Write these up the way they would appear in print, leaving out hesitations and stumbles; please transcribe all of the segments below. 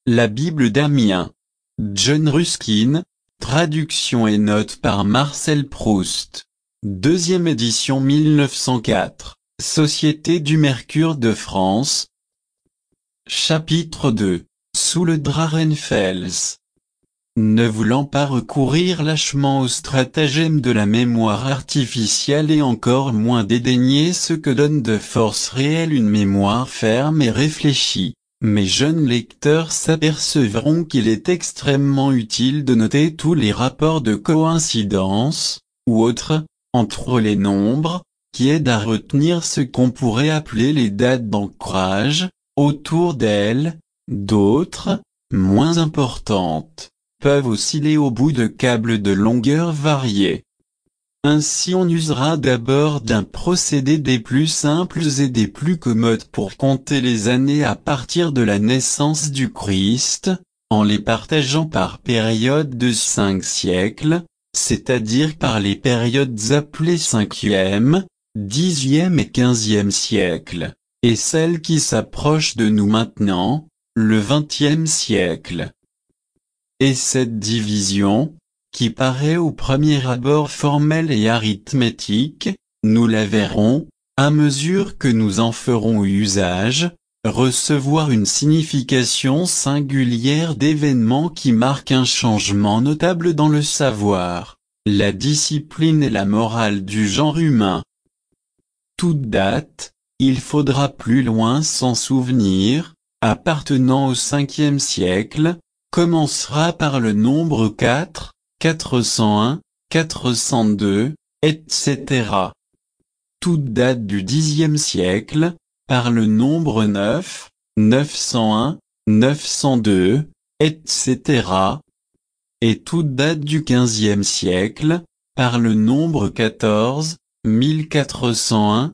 La Bible d'Amiens. John Ruskin, traduction et notes par Marcel Proust. Deuxième édition 1904. Société du Mercure de France. Chapitre 2. Sous le Drachenfels. Ne voulant pas recourir lâchement au stratagème de la mémoire artificielle et encore moins dédaigner ce que donne de force réelle une mémoire ferme et réfléchie, mes jeunes lecteurs s'apercevront qu'il est extrêmement utile de noter tous les rapports de coïncidence, ou autres, entre les nombres, qui aident à retenir ce qu'on pourrait appeler les dates d'ancrage. Autour d'elles, d'autres, moins importantes, peuvent osciller au bout de câbles de longueur variée. Ainsi on usera d'abord d'un procédé des plus simples et des plus commodes pour compter les années à partir de la naissance du Christ, en les partageant par périodes de 5 siècles, c'est-à-dire par les périodes appelées 5e, 10e et 15e siècle, et celles qui s'approchent de nous maintenant, le 20e siècle. Et cette division, qui paraît au premier abord formelle et arithmétique, nous la verrons, à mesure que nous en ferons usage, recevoir une signification singulière d'événements qui marquent un changement notable dans le savoir, la discipline et la morale du genre humain. Toute date, il faudra plus loin s'en souvenir, appartenant au 5e siècle, commencera par le nombre 4, 401, 402, etc. Toute date du 10e siècle, par le nombre 9, 901, 902, etc. Et toute date du 15e siècle, par le nombre 14, 1401,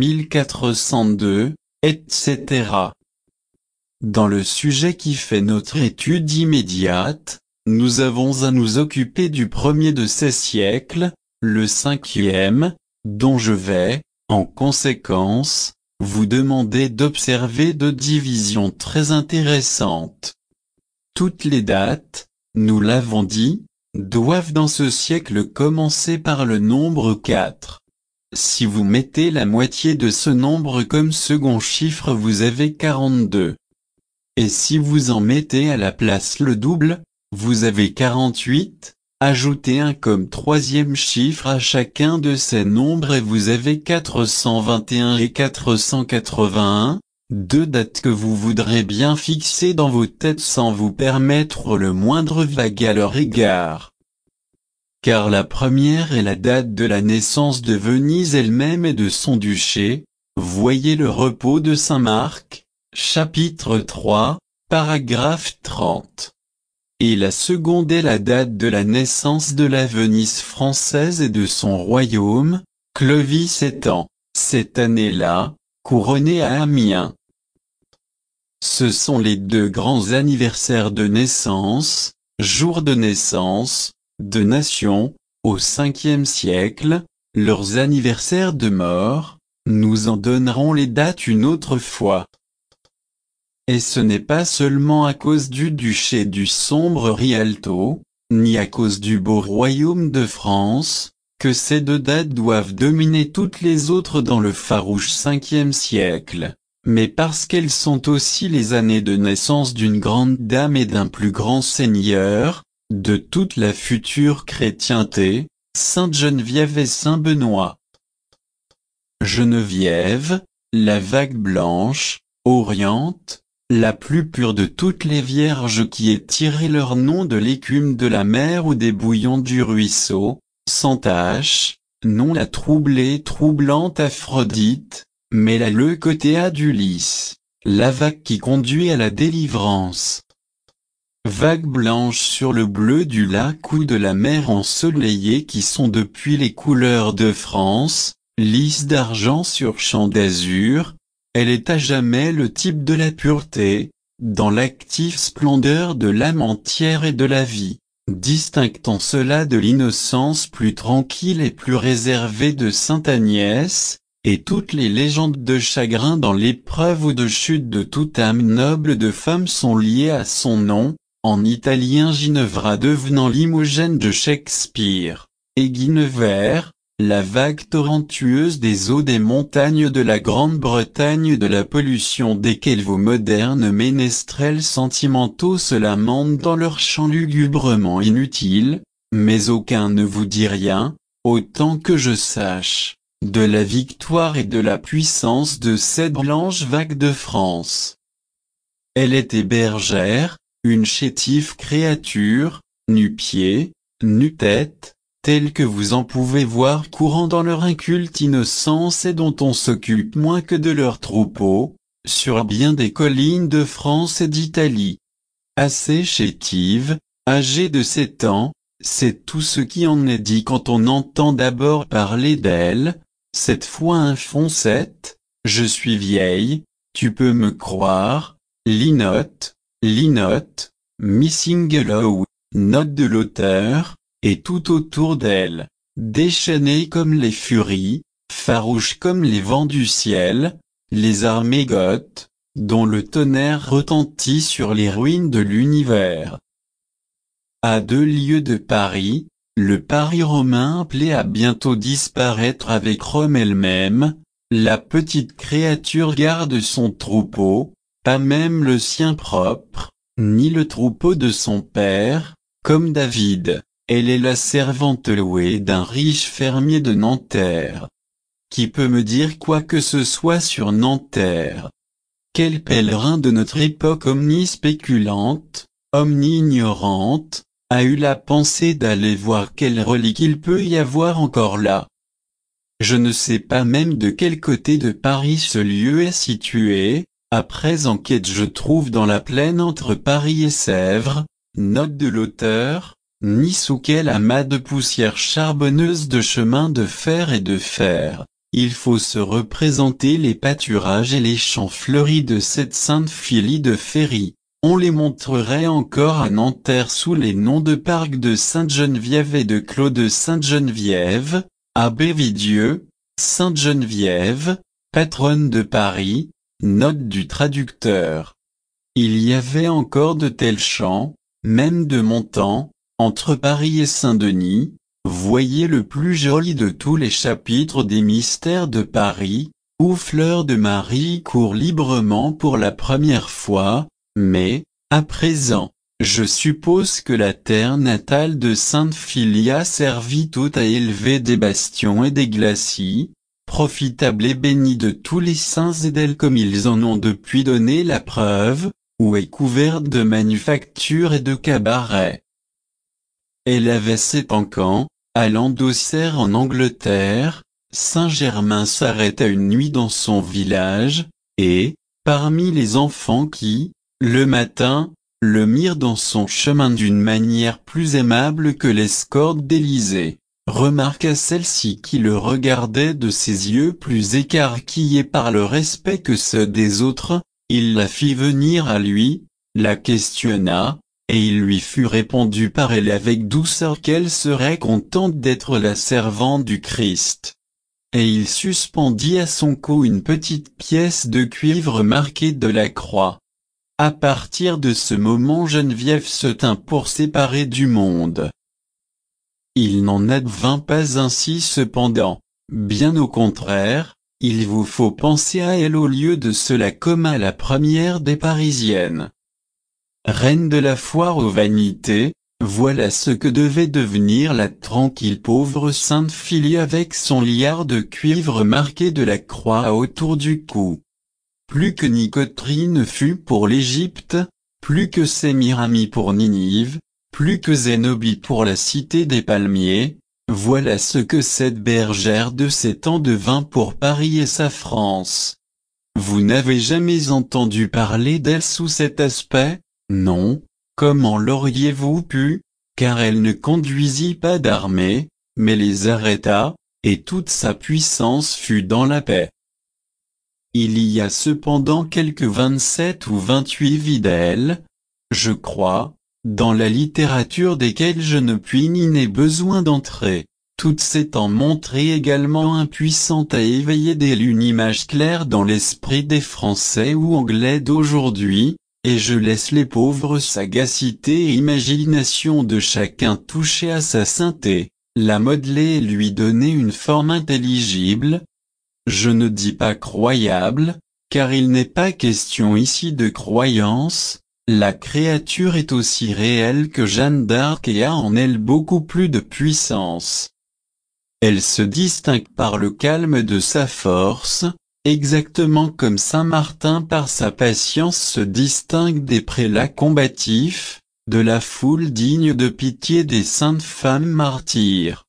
1402, etc. Dans le sujet qui fait notre étude immédiate, nous avons à nous occuper du premier de ces siècles, le 5e, dont je vais, en conséquence, vous demander d'observer 2 divisions très intéressantes. Toutes les dates, nous l'avons dit, doivent dans ce siècle commencer par le nombre 4. Si vous mettez la moitié de ce nombre comme second chiffre, vous avez 42. Et si vous en mettez à la place le double, vous avez 48, ajoutez un comme troisième chiffre à chacun de ces nombres et vous avez 421 et 481, 2 dates que vous voudrez bien fixer dans vos têtes sans vous permettre le moindre vague à leur égard. Car la première est la date de la naissance de Venise elle-même et de son duché, voyez le repos de Saint Marc, chapitre 3, paragraphe 30. Et la seconde est la date de la naissance de la Venise française et de son royaume, Clovis étant, cette année-là, couronné à Amiens. Ce sont les 2 grands anniversaires de naissance, jours de naissance, de nation, au 5e siècle, leurs anniversaires de mort, nous en donnerons les dates une autre fois. Et ce n'est pas seulement à cause du duché du sombre Rialto, ni à cause du beau royaume de France, que ces 2 dates doivent dominer toutes les autres dans le farouche 5e siècle, mais parce qu'elles sont aussi les années de naissance d'une grande dame et d'un plus grand seigneur, de toute la future chrétienté, Sainte Geneviève et Saint Benoît. Geneviève, la vague blanche, oriente, la plus pure de toutes les vierges qui aient tiré leur nom de l'écume de la mer ou des bouillons du ruisseau, sans tache, non la troublée et troublante Aphrodite, mais la Leucothea d'Ulysse, la vague qui conduit à la délivrance. Vague blanche sur le bleu du lac ou de la mer ensoleillée qui sont depuis les couleurs de France, lys d'argent sur champ d'azur, elle est à jamais le type de la pureté, dans l'active splendeur de l'âme entière et de la vie, distinguant cela de l'innocence plus tranquille et plus réservée de Sainte Agnès, et toutes les légendes de chagrin dans l'épreuve ou de chute de toute âme noble de femme sont liées à son nom, en italien Ginevra devenant l'Imogène de Shakespeare, et Guinevere, la vague torrentueuse des eaux des montagnes de la Grande-Bretagne de la pollution desquelles vos modernes ménestrels sentimentaux se lamentent dans leurs chants lugubrement inutiles, mais aucun ne vous dit rien, autant que je sache, de la victoire et de la puissance de cette blanche vague de France. Elle était bergère, une chétive créature, nu-pied, nu-tête, tels que vous en pouvez voir courant dans leur inculte innocence et dont on s'occupe moins que de leurs troupeaux, sur bien des collines de France et d'Italie. Assez chétive, âgée de 7 ans, c'est tout ce qui en est dit quand on entend d'abord parler d'elle, cette fois un foncette, je suis vieille, tu peux me croire, Linotte, Missing Hello, note de l'auteur, et tout autour d'elle, déchaînées comme les furies, farouches comme les vents du ciel, les armées goths, dont le tonnerre retentit sur les ruines de l'univers. À 2 lieues de Paris, le Paris romain appelé à bientôt disparaître avec Rome elle-même, la petite créature garde son troupeau, pas même le sien propre, ni le troupeau de son père, comme David. Elle est la servante louée d'un riche fermier de Nanterre. Qui peut me dire quoi que ce soit sur Nanterre? Quel pèlerin de notre époque omnispéculante, omni-ignorante, a eu la pensée d'aller voir quelle relique il peut y avoir encore là? Je ne sais pas même de quel côté de Paris ce lieu est situé, après enquête je trouve dans la plaine entre Paris et Sèvres, note de l'auteur, ni sous quel amas de poussière charbonneuse de chemin de fer et de fer. Il faut se représenter les pâturages et les champs fleuris de cette sainte Philie de Ferry. On les montrerait encore à Nanterre sous les noms de parc de Sainte-Geneviève et de Clos de Sainte-Geneviève, Abbé Vidieu, Sainte-Geneviève, patronne de Paris, note du traducteur. Il y avait encore de tels champs, même de montants, entre Paris et Saint-Denis, voyez le plus joli de tous les chapitres des mystères de Paris, où Fleur de Marie court librement pour la première fois, mais, à présent, je suppose que la terre natale de Sainte Philie a servi tout à élever des bastions et des glacis, profitable et béni de tous les saints et d'elle comme ils en ont depuis donné la preuve, où est couverte de manufactures et de cabarets. Elle avait 7 ans, allant d'Auxerre en Angleterre, Saint-Germain s'arrêta une nuit dans son village, et, parmi les enfants qui, le matin, le mirent dans son chemin d'une manière plus aimable que l'escorte d'Élysée, remarqua celle-ci qui le regardait de ses yeux plus écarquillés par le respect que ceux des autres, il la fit venir à lui, la questionna, et il lui fut répondu par elle avec douceur qu'elle serait contente d'être la servante du Christ. Et il suspendit à son cou une petite pièce de cuivre marquée de la croix. À partir de ce moment Geneviève se tint pour séparer du monde. Il n'en advint pas ainsi cependant, bien au contraire, il vous faut penser à elle au lieu de cela comme à la première des Parisiennes. Reine de la foire aux vanités, voilà ce que devait devenir la tranquille pauvre Sainte Philie avec son liard de cuivre marqué de la croix autour du cou. Plus que Nicotrie ne fut pour l'Égypte, plus que Sémiramis pour Ninive, plus que Zénobie pour la cité des palmiers, voilà ce que cette bergère de 7 ans devint pour Paris et sa France. Vous n'avez jamais entendu parler d'elle sous cet aspect? Non, comment l'auriez-vous pu, car elle ne conduisit pas d'armée, mais les arrêta, et toute sa puissance fut dans la paix. Il y a cependant quelques 27 ou 28 vies d'elle, je crois, dans la littérature desquelles je ne puis ni n'ai besoin d'entrer. toutes s'étant montrées également impuissantes à éveiller dès une image claire dans l'esprit des Français ou Anglais d'aujourd'hui, et je laisse les pauvres sagacité et imagination de chacun toucher à sa sainteté, la modeler et lui donner une forme intelligible. Je ne dis pas croyable, car il n'est pas question ici de croyance, la créature est aussi réelle que Jeanne d'Arc et a en elle beaucoup plus de puissance. Elle se distingue par le calme de sa force, exactement comme Saint Martin par sa patience se distingue des prélats combatifs, de la foule digne de pitié des saintes femmes martyrs.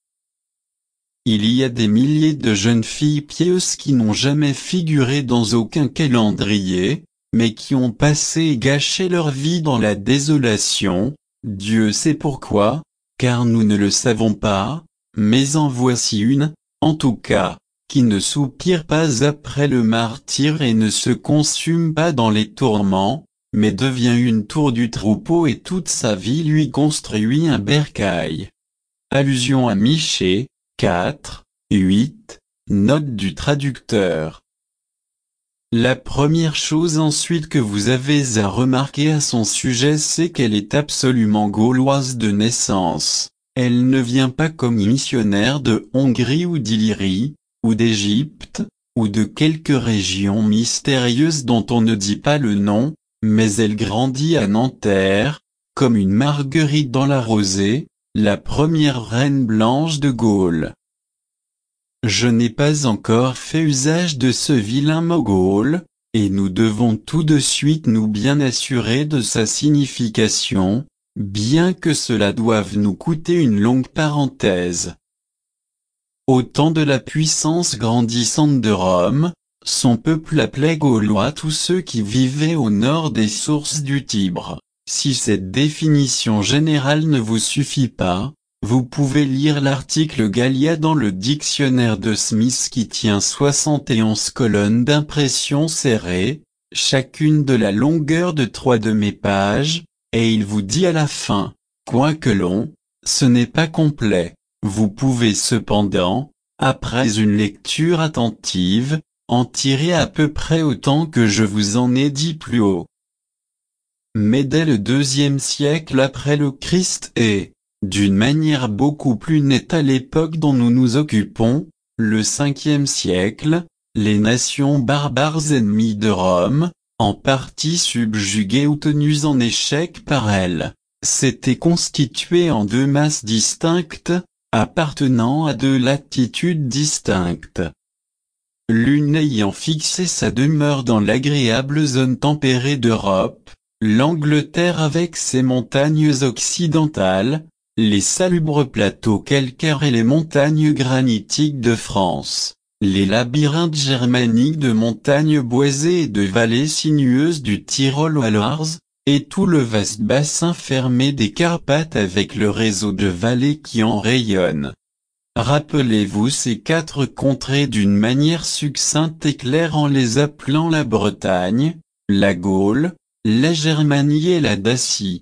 Il y a des milliers de jeunes filles pieuses qui n'ont jamais figuré dans aucun calendrier, mais qui ont passé et gâché leur vie dans la désolation, Dieu sait pourquoi, car nous ne le savons pas, mais en voici une, en tout cas, qui ne soupire pas après le martyre et ne se consume pas dans les tourments, mais devient une tour du troupeau et toute sa vie lui construit un bercail. Allusion à Michée, 4, 8, note du traducteur. La première chose ensuite que vous avez à remarquer à son sujet, c'est qu'elle est absolument gauloise de naissance. Elle ne vient pas comme missionnaire de Hongrie ou d'Illyrie, ou d'Égypte, ou de quelque région mystérieuse dont on ne dit pas le nom, mais elle grandit à Nanterre, comme une marguerite dans la rosée, la première reine blanche de Gaule. Je n'ai pas encore fait usage de ce vilain mot Gaule, et nous devons tout de suite nous bien assurer de sa signification, bien que cela doive nous coûter une longue parenthèse. Au temps de la puissance grandissante de Rome, son peuple appelait Gaulois tous ceux qui vivaient au nord des sources du Tibre. Si cette définition générale ne vous suffit pas, vous pouvez lire l'article Gallia dans le dictionnaire de Smith qui tient 71 colonnes d'impression serrées, chacune de la longueur de 3 de mes pages, et il vous dit à la fin, quoique long, ce n'est pas complet. Vous pouvez cependant, après une lecture attentive, en tirer à peu près autant que je vous en ai dit plus haut. Mais dès le IIe siècle après le Christ et, d'une manière beaucoup plus nette à l'époque dont nous nous occupons, le 5e siècle, les nations barbares ennemies de Rome, en partie subjuguées ou tenues en échec par elle, s'étaient constituées en deux masses distinctes, appartenant à deux latitudes distinctes. L'une ayant fixé sa demeure dans l'agréable zone tempérée d'Europe, l'Angleterre avec ses montagnes occidentales, les salubres plateaux calcaires et les montagnes granitiques de France, les labyrinthes germaniques de montagnes boisées et de vallées sinueuses du Tyrol au Harz, et tout le vaste bassin fermé des Carpates avec le réseau de vallées qui en rayonne. Rappelez-vous ces quatre contrées d'une manière succincte et claire en les appelant la Bretagne, la Gaule, la Germanie et la Dacie.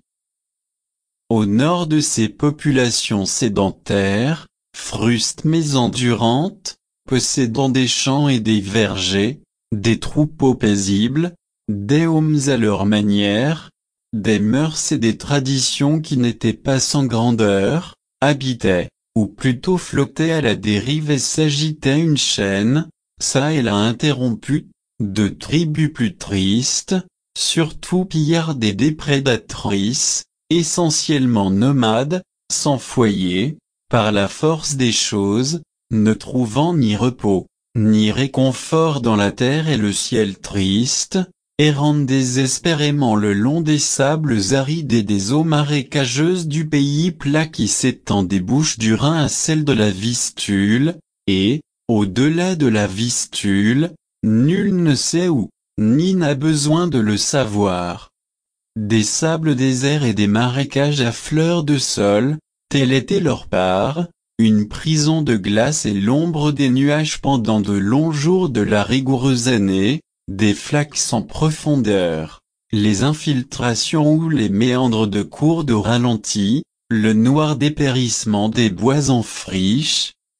Au nord de ces populations sédentaires, frustes mais endurantes, possédant des champs et des vergers, des troupeaux paisibles, des hommes à leur manière, des mœurs et des traditions qui n'étaient pas sans grandeur, habitaient, ou plutôt flottaient à la dérive et s'agitait une chaîne, ça et là interrompue, de tribus plus tristes, surtout pillardes et déprédatrices, essentiellement nomades, sans foyer, par la force des choses, ne trouvant ni repos, ni réconfort dans la terre et le ciel triste, errant désespérément le long des sables arides et des eaux marécageuses du pays plat qui s'étend des bouches du Rhin à celle de la Vistule, et, au-delà de la Vistule, nul ne sait où, ni n'a besoin de le savoir. Des sables déserts et des marécages à fleur de sol, telle était leur part, une prison de glace et l'ombre des nuages pendant de longs jours de la rigoureuse année, des flaques sans profondeur, les infiltrations ou les méandres de cours d'eau ralentis, le noir dépérissement des bois en friche,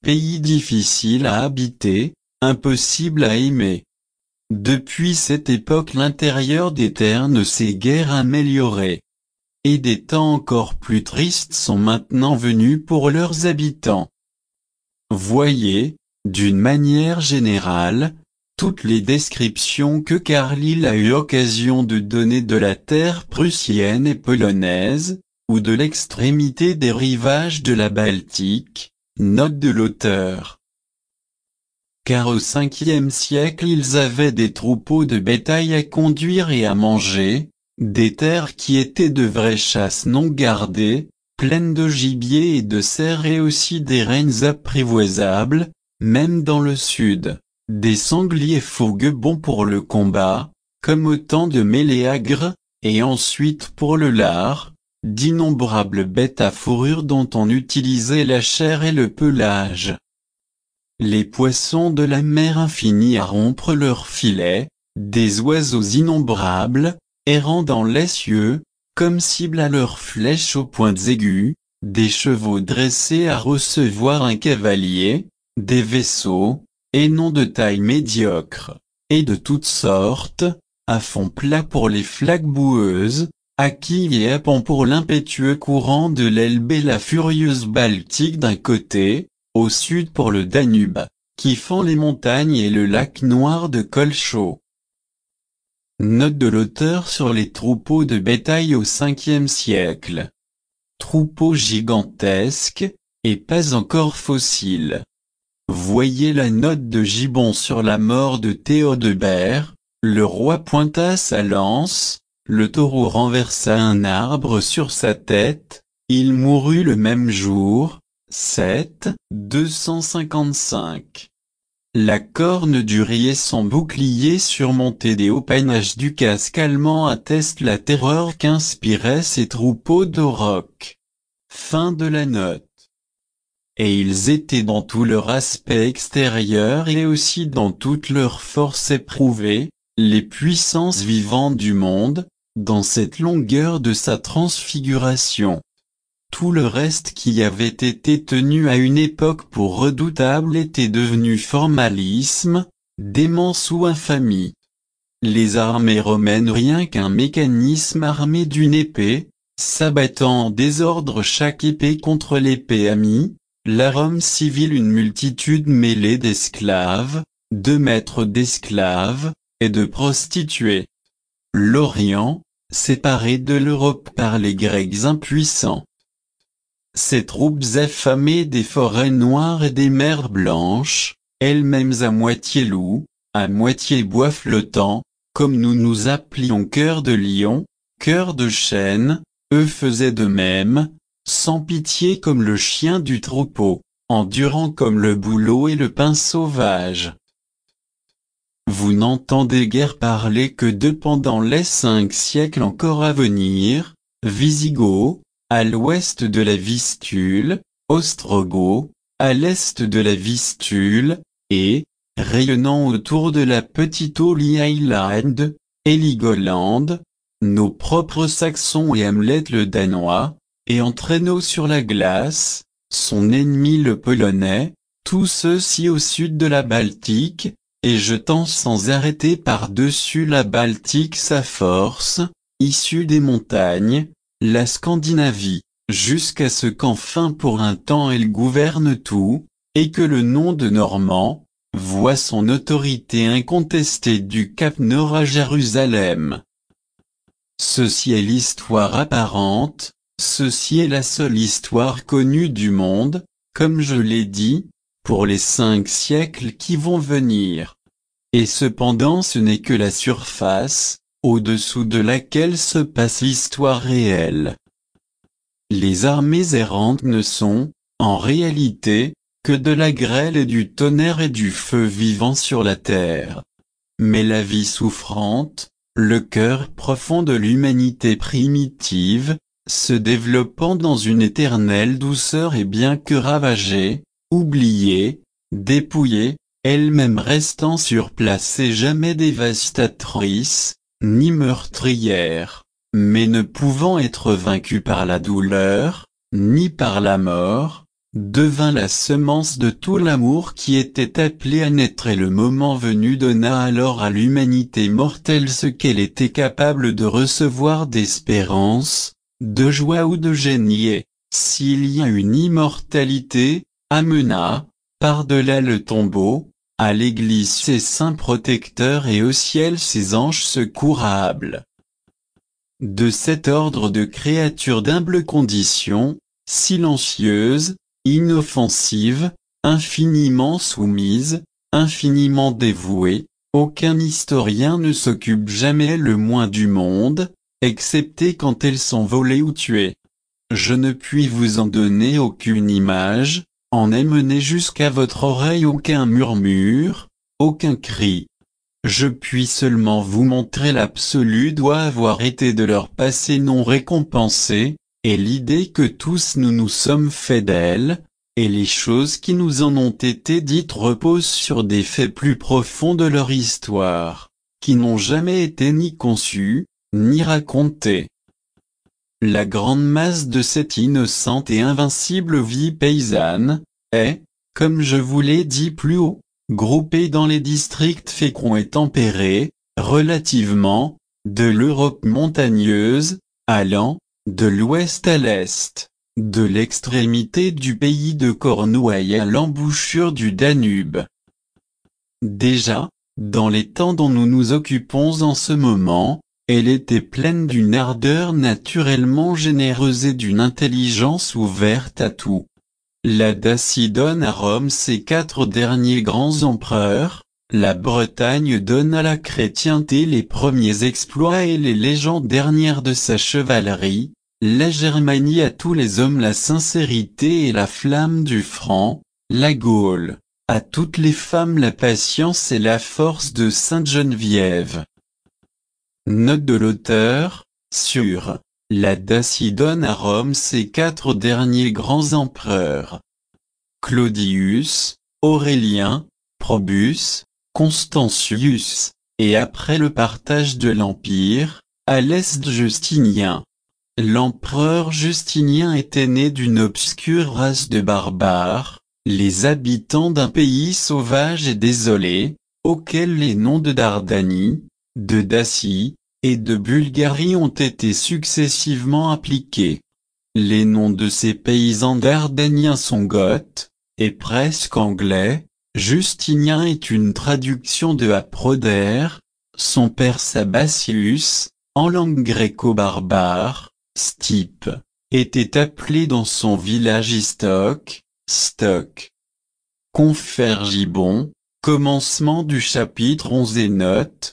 pays difficile à habiter, impossible à aimer. Depuis cette époque l'intérieur des terres ne s'est guère amélioré. Et des temps encore plus tristes sont maintenant venus pour leurs habitants. Voyez, d'une manière générale, toutes les descriptions que Carlyle a eu occasion de donner de la terre prussienne et polonaise, ou de l'extrémité des rivages de la Baltique, note de l'auteur. Car au Ve siècle ils avaient des troupeaux de bétail à conduire et à manger, des terres qui étaient de vraies chasses non gardées, pleines de gibier et de cerfs et aussi des rennes apprivoisables, même dans le sud, des sangliers fougueux bons pour le combat, comme autant de méléagres, et ensuite pour le lard, d'innombrables bêtes à fourrure dont on utilisait la chair et le pelage. Les poissons de la mer infinie à rompre leurs filets, des oiseaux innombrables, errant dans les cieux, comme cible à leurs flèches aux pointes aiguës, des chevaux dressés à recevoir un cavalier, des vaisseaux, et non de taille médiocre, et de toutes sortes, à fond plat pour les flaques boueuses, à quille et à pont pour l'impétueux courant de l'Elbe et la furieuse Baltique d'un côté, au sud pour le Danube, qui fend les montagnes et le lac noir de Kolchau. Note de l'auteur sur les troupeaux de bétail au Ve siècle. Troupeaux gigantesques, et pas encore fossiles. Voyez la note de Gibbon sur la mort de Théodebert, le roi pointa sa lance, le taureau renversa un arbre sur sa tête, il mourut le même jour, 255. La corne du riz et son bouclier surmonté des hauts panaches du casque allemand attestent la terreur qu'inspiraient ces troupeaux d'aurochs. Fin de la note. Et ils étaient dans tout leur aspect extérieur et aussi dans toute leur force éprouvée, les puissances vivantes du monde, dans cette longueur de sa transfiguration. Tout le reste qui avait été tenu à une époque pour redoutable était devenu formalisme, démence ou infamie. Les armées romaines rien qu'un mécanisme armé d'une épée, s'abattant en désordre chaque épée contre l'épée amie, la Rome civile une multitude mêlée d'esclaves, de maîtres d'esclaves, et de prostituées. L'Orient, séparé de l'Europe par les Grecs impuissants. Ces troupes affamées des forêts noires et des mers blanches, elles-mêmes à moitié loups, à moitié bois flottant, comme nous nous appelions cœur de lion, cœur de chêne, eux faisaient de même, sans pitié comme le chien du troupeau, endurant comme le bouleau et le pain sauvage. Vous n'entendez guère parler que de pendant les 5 siècles encore à venir, Visigoths, à l'ouest de la Vistule, Ostrogoths, à l'est de la Vistule, et, rayonnant autour de la petite Holy Island, Heligoland, nos propres Saxons et Hamlet le Danois, et en traîneau sur la glace, son ennemi le Polonais, tous ceux-ci au sud de la Baltique, et jetant sans arrêter par-dessus la Baltique sa force, issue des montagnes, la Scandinavie, jusqu'à ce qu'enfin pour un temps elle gouverne tout, et que le nom de Normand, voit son autorité incontestée du Cap Nord à Jérusalem. Ceci est l'histoire apparente, ceci est la seule histoire connue du monde, comme je l'ai dit, pour les 5 siècles qui vont venir. Et cependant ce n'est que la surface, au-dessous de laquelle se passe l'histoire réelle. Les armées errantes ne sont, en réalité, que de la grêle et du tonnerre et du feu vivant sur la terre. Mais la vie souffrante, le cœur profond de l'humanité primitive, se développant dans une éternelle douceur et bien que ravagée, oubliée, dépouillée, elle-même restant sur place et jamais dévastatrice, ni meurtrière, mais ne pouvant être vaincue par la douleur, ni par la mort, devint la semence de tout l'amour qui était appelé à naître, et le moment venu donna alors à l'humanité mortelle ce qu'elle était capable de recevoir d'espérance, de joie ou de génie, et, s'il y a une immortalité, amena, par-delà le tombeau, à l'Église ses saints protecteurs et au ciel ses anges secourables. De cet ordre de créatures d'humble condition, silencieuses, inoffensives, infiniment soumises, infiniment dévouées, aucun historien ne s'occupe jamais le moins du monde, excepté quand elles sont volées ou tuées. Je ne puis vous en donner aucune image, en amener jusqu'à votre oreille aucun murmure, aucun cri. Je puis seulement vous montrer l'absolu doit avoir été de leur passé non récompensé, et l'idée que tous nous nous sommes faits d'elles, et les choses qui nous en ont été dites reposent sur des faits plus profonds de leur histoire, qui n'ont jamais été ni conçus, ni racontés. La grande masse de cette innocente et invincible vie paysanne, est, comme je vous l'ai dit plus haut, groupée dans les districts féconds et tempérés, relativement, de l'Europe montagneuse, allant, de l'ouest à l'est, de l'extrémité du pays de Cornouailles à l'embouchure du Danube. Déjà, dans les temps dont nous nous occupons en ce moment, elle était pleine d'une ardeur naturellement généreuse et d'une intelligence ouverte à tout. La Dacie donne à Rome ses 4 derniers grands empereurs, la Bretagne donne à la chrétienté les premiers exploits et les légendes dernières de sa chevalerie, la Germanie à tous les hommes la sincérité et la flamme du franc, la Gaule, à toutes les femmes la patience et la force de Sainte-Geneviève. Note de l'auteur, sur la Dacie donne à Rome ses 4 derniers grands empereurs. Claudius, Aurélien, Probus, Constantius, et après le partage de l'Empire, à l'est Justinien. L'empereur Justinien était né d'une obscure race de barbares, les habitants d'un pays sauvage et désolé, auquel les noms de Dardanie, de Dacie, et de Bulgarie ont été successivement appliqués. Les noms de ces paysans dardaniens sont goths, et presque anglais. Justinien est une traduction de Aproder, son père Sabatius, en langue gréco-barbare, Stipe, était appelé dans son village Istoc, Stock. Confère Gibbon, commencement du chapitre 11 et note.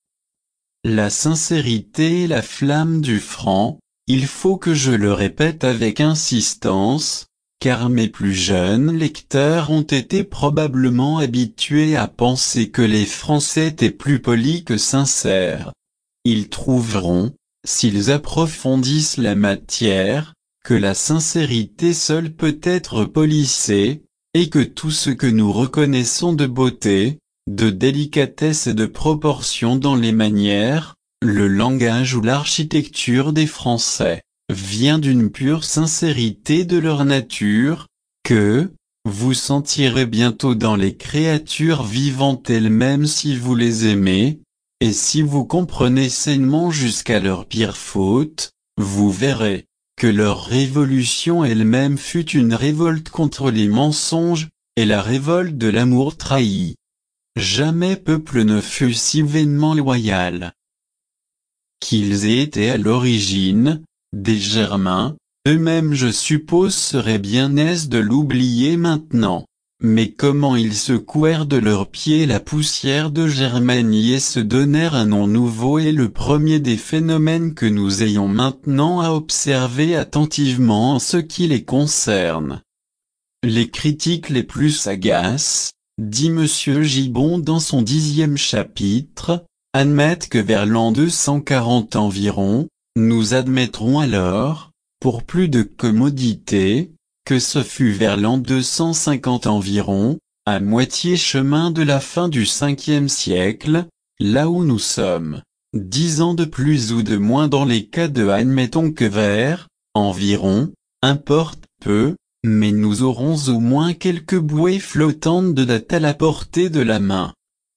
La sincérité et la flamme du franc, il faut que je le répète avec insistance, car mes plus jeunes lecteurs ont été probablement habitués à penser que les Français étaient plus polis que sincères. Ils trouveront, s'ils approfondissent la matière, que la sincérité seule peut être polissée, et que tout ce que nous reconnaissons de beauté, de délicatesse et de proportion dans les manières, le langage ou l'architecture des Français, vient d'une pure sincérité de leur nature, que, vous sentirez bientôt dans les créatures vivantes elles-mêmes si vous les aimez, et si vous comprenez sainement jusqu'à leur pire faute, vous verrez, que leur révolution elle-même fut une révolte contre les mensonges, et la révolte de l'amour trahi. Jamais peuple ne fut si vainement loyal. Qu'ils aient été à l'origine, des Germains, eux-mêmes je suppose serait bien aise de l'oublier maintenant. Mais comment ils secouèrent de leurs pieds la poussière de Germanie et se donnèrent un nom nouveau est le premier des phénomènes que nous ayons maintenant à observer attentivement en ce qui les concerne. Les critiques les plus sagaces, dit Monsieur Gibbon dans son 10e chapitre, admettent que vers l'an 240 environ, nous admettrons alors, pour plus de commodité, que ce fut vers l'an 250 environ, à moitié chemin de la fin du 5e siècle, là où nous sommes, 10 ans de plus ou de moins dans les cas de admettons que vers, environ, importe peu, mais nous aurons au moins quelques bouées flottantes de date à la portée de la main.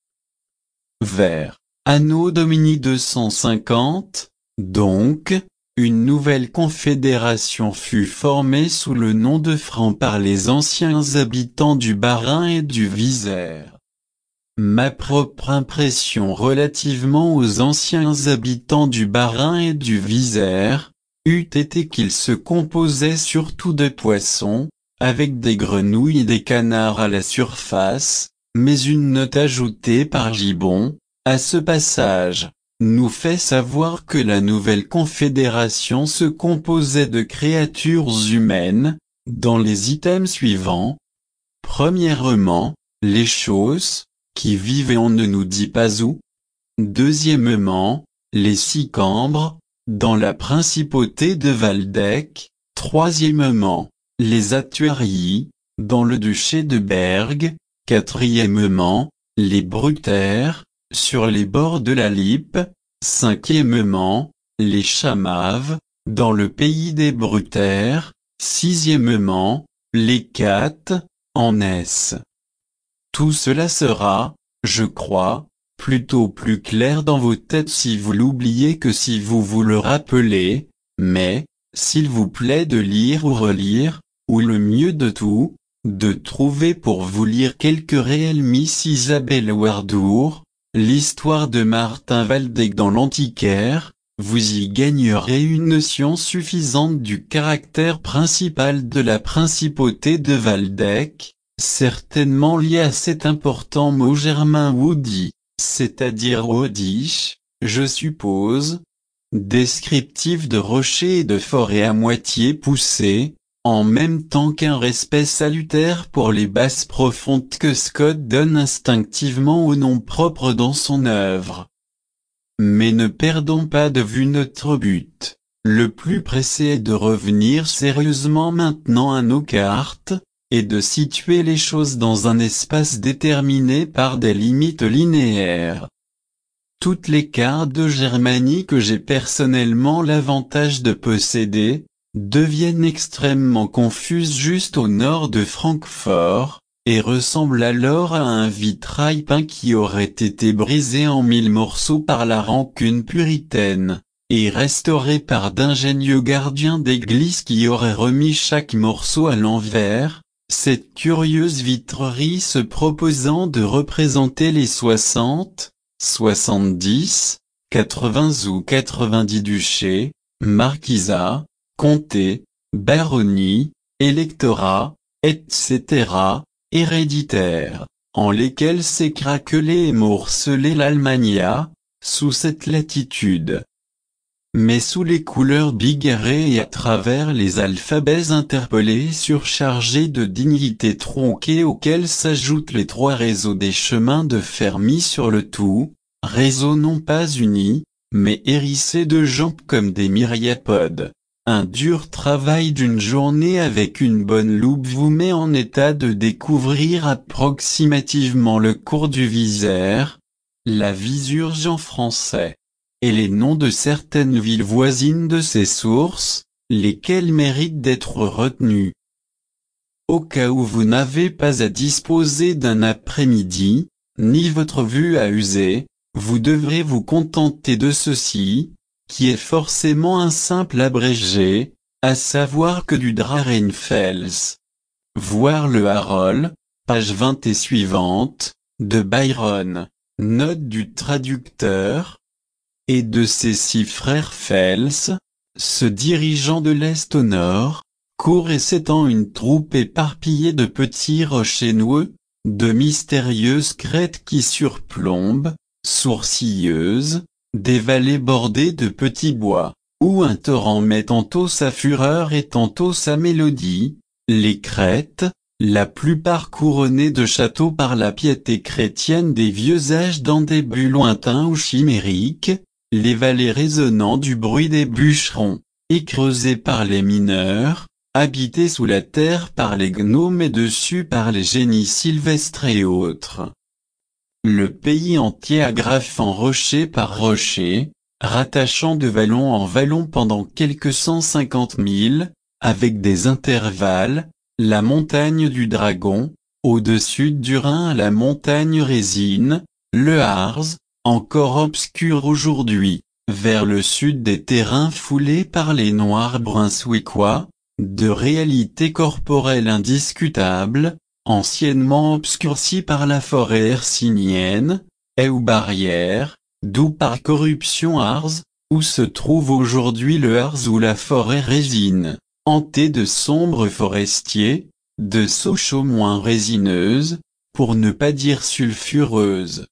Vers Anno Domini 250, donc, une nouvelle confédération fut formée sous le nom de Francs par les anciens habitants du Bas-Rhin et du Weser. Ma propre impression relativement aux anciens habitants du Bas-Rhin et du Weser eût été qu'ils se composaient surtout de poissons, avec des grenouilles et des canards à la surface, mais une note ajoutée par Gibbon, à ce passage, nous fait savoir que la nouvelle confédération se composait de créatures humaines, dans les items suivants. Premièrement, les choses, qui vivaient on ne nous dit pas où. Deuxièmement, les Sicambres, dans la principauté de Waldeck. Troisièmement, les Attuarii, dans le duché de Berg. Quatrièmement, les Brutaires, sur les bords de la Lippe. Cinquièmement, les Chamaves, dans le pays des Brutaires. Sixièmement, les Cates, en Hesse. Tout cela sera, je crois, plutôt plus clair dans vos têtes si vous l'oubliez que si vous vous le rappelez, mais, s'il vous plaît de lire ou relire, ou le mieux de tout, de trouver pour vous lire quelques réelles Miss Isabelle Wardour, l'histoire de Martin Waldeck dans l'Antiquaire, vous y gagnerez une notion suffisante du caractère principal de la principauté de Waldeck, certainement lié à cet important mot germain Woody, c'est-à-dire Wodisch, je suppose, descriptif de rochers et de forêts à moitié poussés, en même temps qu'un respect salutaire pour les basses profondes que Scott donne instinctivement au nom propre dans son œuvre. Mais ne perdons pas de vue notre but. Le plus pressé est de revenir sérieusement maintenant à nos cartes, et de situer les choses dans un espace déterminé par des limites linéaires. Toutes les cartes de Germanie que j'ai personnellement l'avantage de posséder, deviennent extrêmement confuses juste au nord de Francfort, et ressemblent alors à un vitrail peint qui aurait été brisé en 1000 morceaux par la rancune puritaine, et restauré par d'ingénieux gardiens d'église qui auraient remis chaque morceau à l'envers, cette curieuse vitrerie se proposant de représenter les 60, 70, 80 ou 90 duchés, marquisats, comtés, baronnies, électorats, etc., héréditaires, en lesquels s'est craquelé et morcelé l'Allemagne, sous cette latitude. Mais sous les couleurs bigarrées et à travers les alphabets interpellés surchargés de dignités tronquées auxquels s'ajoutent les trois réseaux des chemins de fer mis sur le tout, réseaux non pas unis, mais hérissés de jambes comme des myriapodes. Un dur travail d'une journée avec une bonne loupe vous met en état de découvrir approximativement le cours du Weser, la Visurge en français, et les noms de certaines villes voisines de ces sources, lesquelles méritent d'être retenues. Au cas où vous n'avez pas à disposer d'un après-midi, ni votre vue à user, vous devrez vous contenter de ceci, qui est forcément un simple abrégé, à savoir que du Drachenfels. Voir le Harold, page 20 et suivante, de Byron, note du traducteur, et de ses 6 frères Fels, se dirigeant de l'est au nord, court et s'étend une troupe éparpillée de petits rochers noueux, de mystérieuses crêtes qui surplombent, sourcilleuses, des vallées bordées de petits bois, où un torrent met tantôt sa fureur et tantôt sa mélodie, les crêtes, la plupart couronnées de châteaux par la piété chrétienne des vieux âges dans des buts lointains ou chimériques, les vallées résonnant du bruit des bûcherons, et creusées par les mineurs, habitées sous la terre par les gnomes et dessus par les génies sylvestres et autres. Le pays entier agrafant rocher par rocher, rattachant de vallon en vallon pendant quelques 150 000, avec des intervalles, la montagne du Dragon, au-dessus du Rhin la montagne Résine, le Harz, encore obscur aujourd'hui, vers le sud des terrains foulés par les Noirs brunswickois, de réalité corporelle indiscutable, anciennement obscurcie par la forêt hercynienne, et ou barrière, d'où par corruption Harz, où se trouve aujourd'hui le Harz ou la forêt Résine, hantée de sombres forestiers, de Sochaux moins résineuses, pour ne pas dire sulfureuses.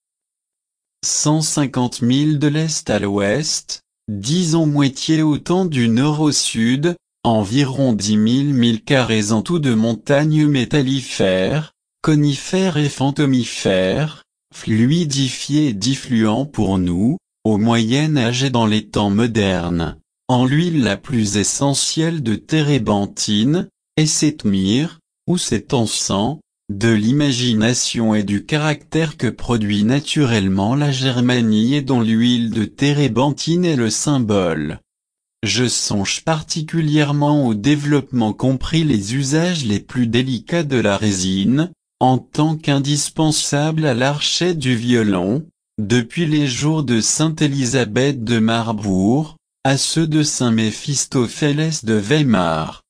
150 milles de l'est à l'ouest, disons moitié autant du nord au sud, environ 10 000 milles carrés en tout de montagnes métallifères, conifères et fantomifères, fluidifiés et diffluents pour nous, au Moyen-Âge et dans les temps modernes, en l'huile la plus essentielle de térébenthine, et cette myrrhe, ou cet encens, de l'imagination et du caractère que produit naturellement la Germanie et dont l'huile de térébenthine est le symbole. Je songe particulièrement au développement compris les usages les plus délicats de la résine, en tant qu'indispensable à l'archet du violon, depuis les jours de Sainte Élisabeth de Marbourg, à ceux de Saint Méphistophélès de Weimar.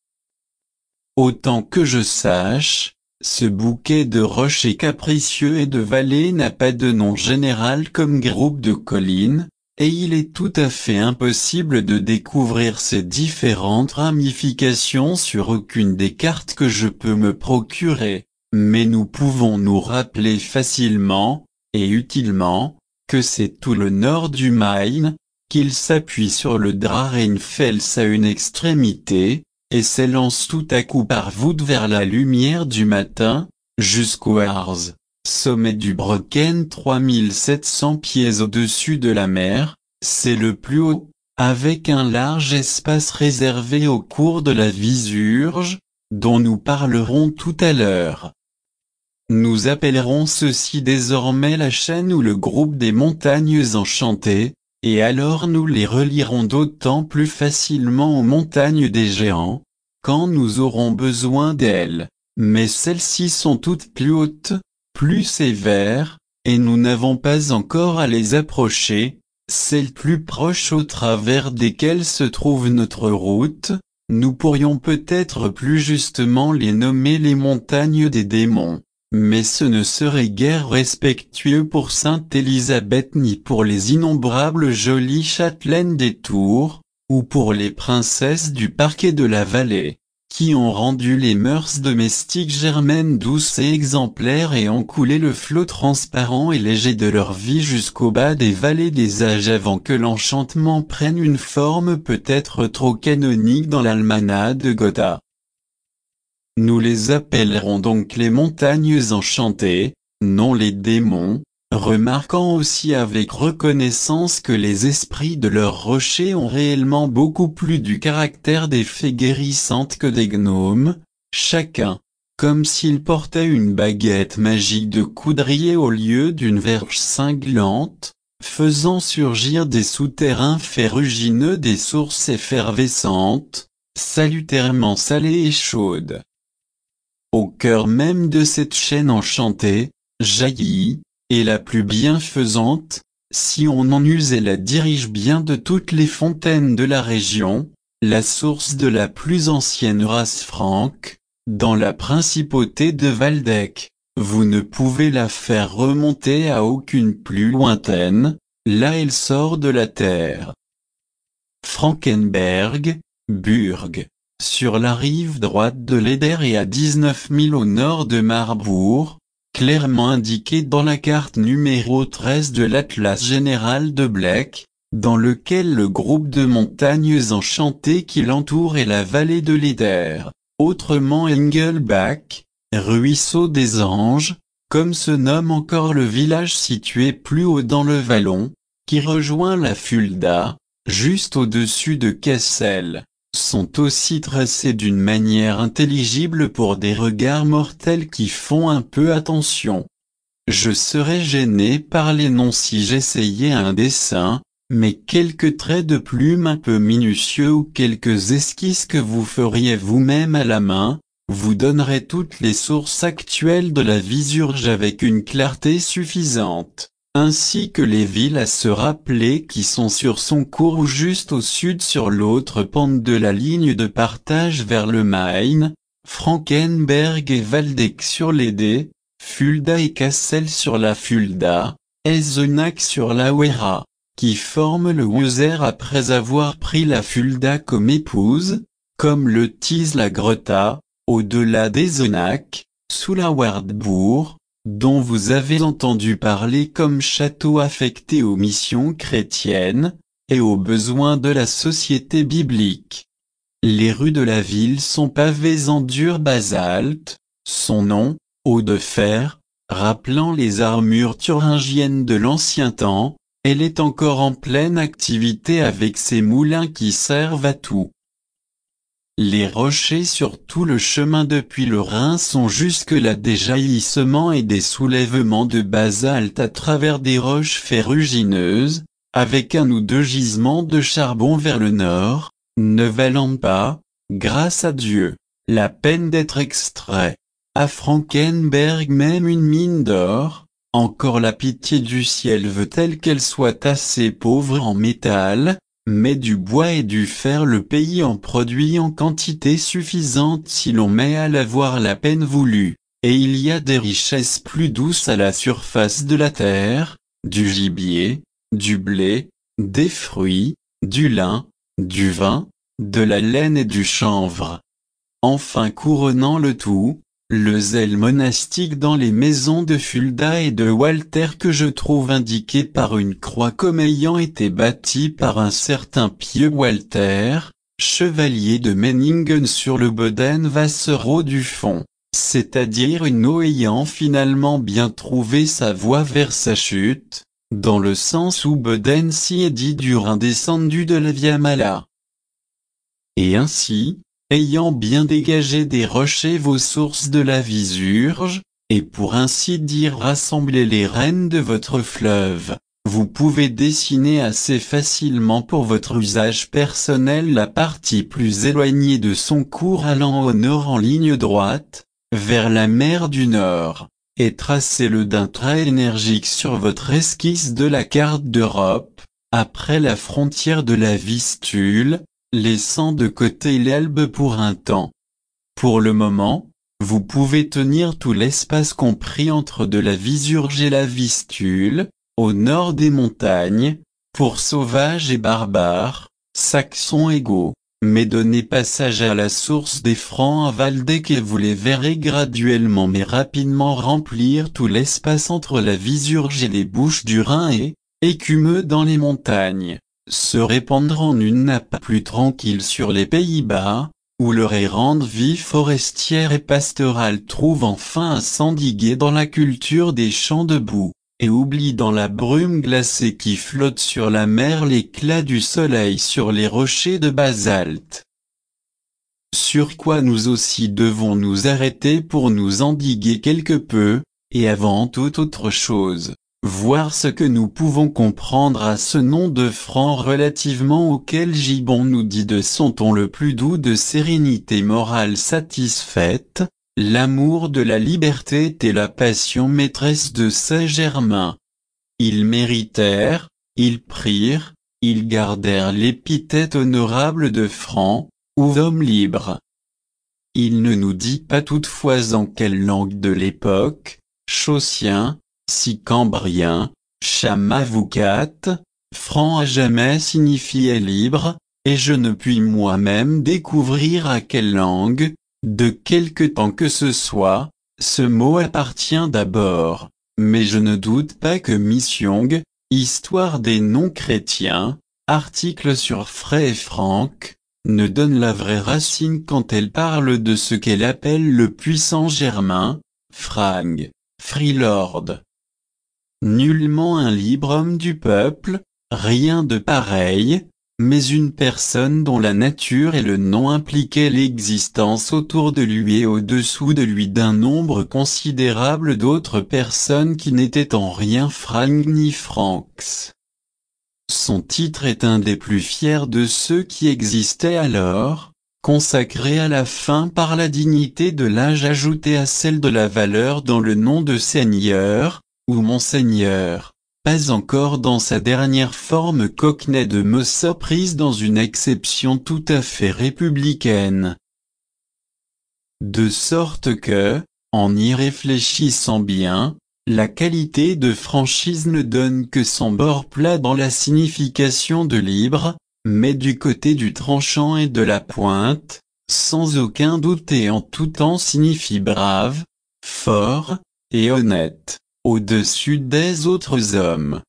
Autant que je sache, ce bouquet de rochers capricieux et de vallées n'a pas de nom général comme groupe de collines, et il est tout à fait impossible de découvrir ces différentes ramifications sur aucune des cartes que je peux me procurer, mais nous pouvons nous rappeler facilement, et utilement, que c'est tout le nord du Main, qu'il s'appuie sur le Drachenfels à une extrémité, et s'élance tout à coup par voûte vers la lumière du matin, jusqu'au Harz, sommet du Brocken 3700 pieds au-dessus de la mer, c'est le plus haut, avec un large espace réservé au cours de la Visurge, dont nous parlerons tout à l'heure. Nous appellerons ceci désormais la chaîne ou le groupe des montagnes enchantées, et alors nous les relierons d'autant plus facilement aux montagnes des géants, quand nous aurons besoin d'elles, mais celles-ci sont toutes plus hautes, plus sévères, et nous n'avons pas encore à les approcher, celles plus proches au travers desquelles se trouve notre route, nous pourrions peut-être plus justement les nommer les montagnes des démons. Mais ce ne serait guère respectueux pour Sainte Élisabeth ni pour les innombrables jolies châtelaines des Tours, ou pour les princesses du parquet de la vallée, qui ont rendu les mœurs domestiques germaines douces et exemplaires et ont coulé le flot transparent et léger de leur vie jusqu'au bas des vallées des âges avant que l'enchantement prenne une forme peut-être trop canonique dans l'almanach de Gotha. Nous les appellerons donc les montagnes enchantées, non les démons, remarquant aussi avec reconnaissance que les esprits de leurs rochers ont réellement beaucoup plus du caractère des fées guérissantes que des gnomes, chacun, comme s'il portait une baguette magique de coudrier au lieu d'une verge cinglante, faisant surgir des souterrains ferrugineux des sources effervescentes, salutairement salées et chaudes. Au cœur même de cette chaîne enchantée, jaillit, et la plus bienfaisante, si on en use et la dirige bien de toutes les fontaines de la région, la source de la plus ancienne race franque, dans la principauté de Waldeck. Vous ne pouvez la faire remonter à aucune plus lointaine, là elle sort de la terre. Frankenberg, Burg. Sur la rive droite de l'Eder et à 19 000 au nord de Marbourg, clairement indiqué dans la carte numéro 13 de l'Atlas général de Blake, dans lequel le groupe de montagnes enchantées qui l'entoure est la vallée de l'Eder, autrement Engelbach, ruisseau des anges, comme se nomme encore le village situé plus haut dans le vallon, qui rejoint la Fulda, juste au-dessus de Kessel. Sont aussi tracés d'une manière intelligible pour des regards mortels qui font un peu attention. Je serais gêné par les noms si j'essayais un dessin, mais quelques traits de plume un peu minutieux ou quelques esquisses que vous feriez vous-même à la main, vous donnerait toutes les sources actuelles de la Visurge avec une clarté suffisante, ainsi que les villes à se rappeler qui sont sur son cours ou juste au sud sur l'autre pente de la ligne de partage vers le Main, Frankenberg et Waldeck sur l'Ede, Fulda et Kassel sur la Fulda, Eisenach sur la Werra, qui forment le Weser après avoir pris la Fulda comme épouse, comme le tease la Greta, au-delà d'Eisenach, sous la Wartburg, dont vous avez entendu parler comme château affecté aux missions chrétiennes, et aux besoins de la société biblique. Les rues de la ville sont pavées en dur basalte, son nom, eau de fer, rappelant les armures thuringiennes de l'ancien temps, elle est encore en pleine activité avec ses moulins qui servent à tout. Les rochers sur tout le chemin depuis le Rhin sont jusque-là des jaillissements et des soulèvements de basalte à travers des roches ferrugineuses, avec un ou deux gisements de charbon vers le nord, ne valant pas, grâce à Dieu, la peine d'être extraits. À Frankenberg même une mine d'or, encore la pitié du ciel veut-elle qu'elle soit assez pauvre en métal, mais du bois et du fer le pays en produit en quantité suffisante si l'on met à l'avoir la peine voulue, et il y a des richesses plus douces à la surface de la terre, du gibier, du blé, des fruits, du lin, du vin, de la laine et du chanvre. Enfin couronnant le tout, le zèle monastique dans les maisons de Fulda et de Walter que je trouve indiqué par une croix comme ayant été bâti par un certain pieux Walter, chevalier de Meiningen sur le Boden-Wasserau du fond, c'est-à-dire une eau ayant finalement bien trouvé sa voie vers sa chute, dans le sens où Boden s'y est dit du Rhin descendu de la Via Mala. Et ainsi, ayant bien dégagé des rochers vos sources de la Visurge, et pour ainsi dire rassembler les rênes de votre fleuve, vous pouvez dessiner assez facilement pour votre usage personnel la partie plus éloignée de son cours allant au nord en ligne droite, vers la mer du Nord, et tracez-le d'un trait énergique sur votre esquisse de la carte d'Europe, après la frontière de la Vistule, laissant de côté l'Elbe pour un temps. Pour le moment, vous pouvez tenir tout l'espace compris entre de la Visurge et la Vistule, au nord des montagnes, pour sauvages et barbares, saxons égaux, mais donnez passage à la source des Francs à Waldeck et vous les verrez graduellement mais rapidement remplir tout l'espace entre la Visurge et les bouches du Rhin et, écumeux dans les montagnes, se répandre en une nappe plus tranquille sur les Pays-Bas, où leur errante vie forestière et pastorale trouve enfin à s'endiguer dans la culture des champs de boue, et oublie dans la brume glacée qui flotte sur la mer l'éclat du soleil sur les rochers de basalte. Sur quoi nous aussi devons nous arrêter pour nous endiguer quelque peu, et avant toute autre chose, voir ce que nous pouvons comprendre à ce nom de franc relativement auquel Gibbon nous dit de son ton le plus doux de sérénité morale satisfaite, l'amour de la liberté était la passion maîtresse de Saint-Germain. Ils méritèrent, ils prirent, ils gardèrent l'épithète honorable de francs, ou d'hommes libres. Il ne nous dit pas toutefois en quelle langue de l'époque, Chaucien, Sicambrien, Chamavoucat, franc à jamais signifiait libre, et je ne puis moi-même découvrir à quelle langue, de quelque temps que ce soit, ce mot appartient d'abord, mais je ne doute pas que Miss Young, Histoire des non-chrétiens, article sur Frey et Franck, ne donne la vraie racine quand elle parle de ce qu'elle appelle le puissant Germain, Frang, Freelord. Nullement un libre homme du peuple, rien de pareil, mais une personne dont la nature et le nom impliquaient l'existence autour de lui et au-dessous de lui d'un nombre considérable d'autres personnes qui n'étaient en rien Frang ni Franks. Son titre est un des plus fiers de ceux qui existaient alors, consacré à la fin par la dignité de l'âge ajoutée à celle de la valeur dans le nom de Seigneur, ou Monseigneur, pas encore dans sa dernière forme cockney de Mossa prise dans une acception tout à fait républicaine. De sorte que, en y réfléchissant bien, la qualité de franchise ne donne que son bord plat dans la signification de libre, mais du côté du tranchant et de la pointe, sans aucun doute et en tout temps signifie brave, fort, et honnête, au-dessus des autres hommes.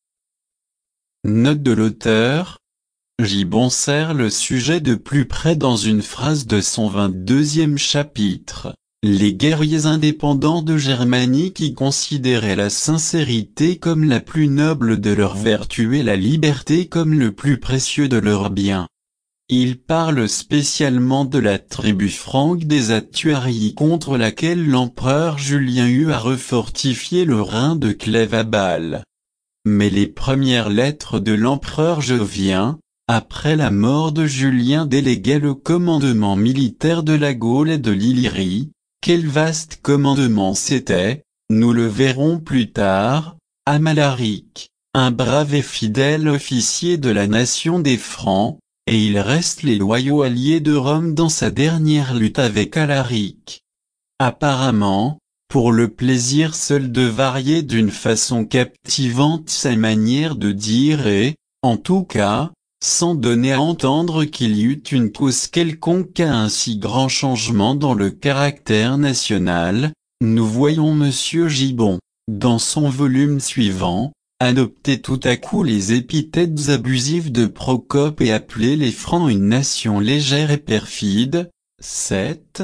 Note de l'auteur. Gibbon serre le sujet de plus près dans une phrase de son 22e chapitre. Les guerriers indépendants de Germanie qui considéraient la sincérité comme la plus noble de leurs vertus et la liberté comme le plus précieux de leurs biens. Il parle spécialement de la tribu franque des Attuarii contre laquelle l'empereur Julien eut à refortifier le Rhin de Clèves à Bâle. Mais les premières lettres de l'empereur Jovien, après la mort de Julien, déléguaient le commandement militaire de la Gaule et de l'Illyrie. Quel vaste commandement c'était, nous le verrons plus tard, Amalaric, un brave et fidèle officier de la nation des Francs, et il reste les loyaux alliés de Rome dans sa dernière lutte avec Alaric. Apparemment, pour le plaisir seul de varier d'une façon captivante sa manière de dire et, en tout cas, sans donner à entendre qu'il y eût une cause quelconque à un si grand changement dans le caractère national, nous voyons Monsieur Gibbon, dans son volume suivant, adopter tout à coup les épithètes abusives de Procope et appeler les Francs une nation légère et perfide. 7,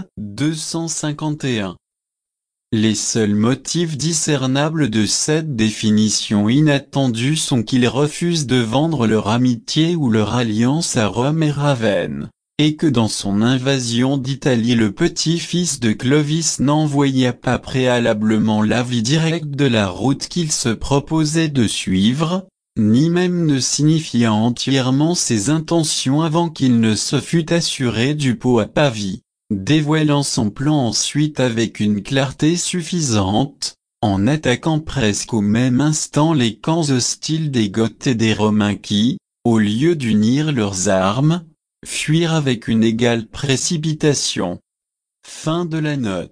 251. Les seuls motifs discernables de cette définition inattendue sont qu'ils refusent de vendre leur amitié ou leur alliance à Rome et Ravenne, et que dans son invasion d'Italie le petit-fils de Clovis n'envoya pas préalablement l'avis direct de la route qu'il se proposait de suivre, ni même ne signifia entièrement ses intentions avant qu'il ne se fût assuré du pot à Pavie. Dévoilant son plan ensuite avec une clarté suffisante, en attaquant presque au même instant les camps hostiles des Goths et des Romains qui, au lieu d'unir leurs armes, fuirent avec une égale précipitation. Fin de la note.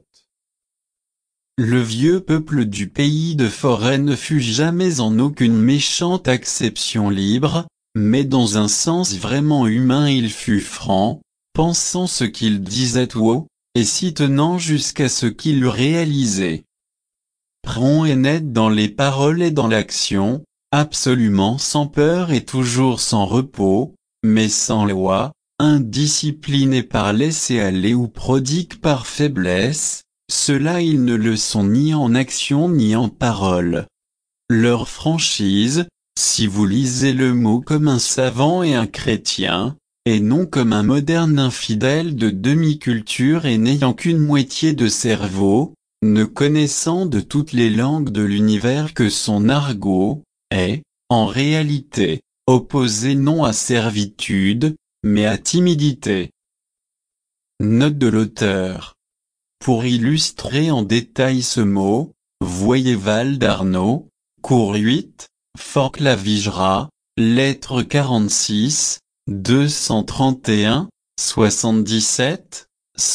Le vieux peuple du pays de Forêt ne fut jamais en aucune méchante acception libre, mais dans un sens vraiment humain il fut franc, pensant ce qu'il disait haut, et s'y tenant jusqu'à ce qu'il eût réalisé. Prompt et net dans les paroles et dans l'action, absolument sans peur et toujours sans repos, mais sans loi, indiscipliné par laisser-aller ou prodigue par faiblesse, cela ils ne le sont ni en action ni en parole. Leur franchise, si vous lisez le mot comme un savant et un chrétien, et non comme un moderne infidèle de demi-culture et n'ayant qu'une moitié de cerveau, ne connaissant de toutes les langues de l'univers que son argot, est, en réalité, opposé non à servitude, mais à timidité. Note de l'auteur. Pour illustrer en détail ce mot, voyez Val d'Arnaud, cours 8, Forclavigera, lettre 46, 231, 77,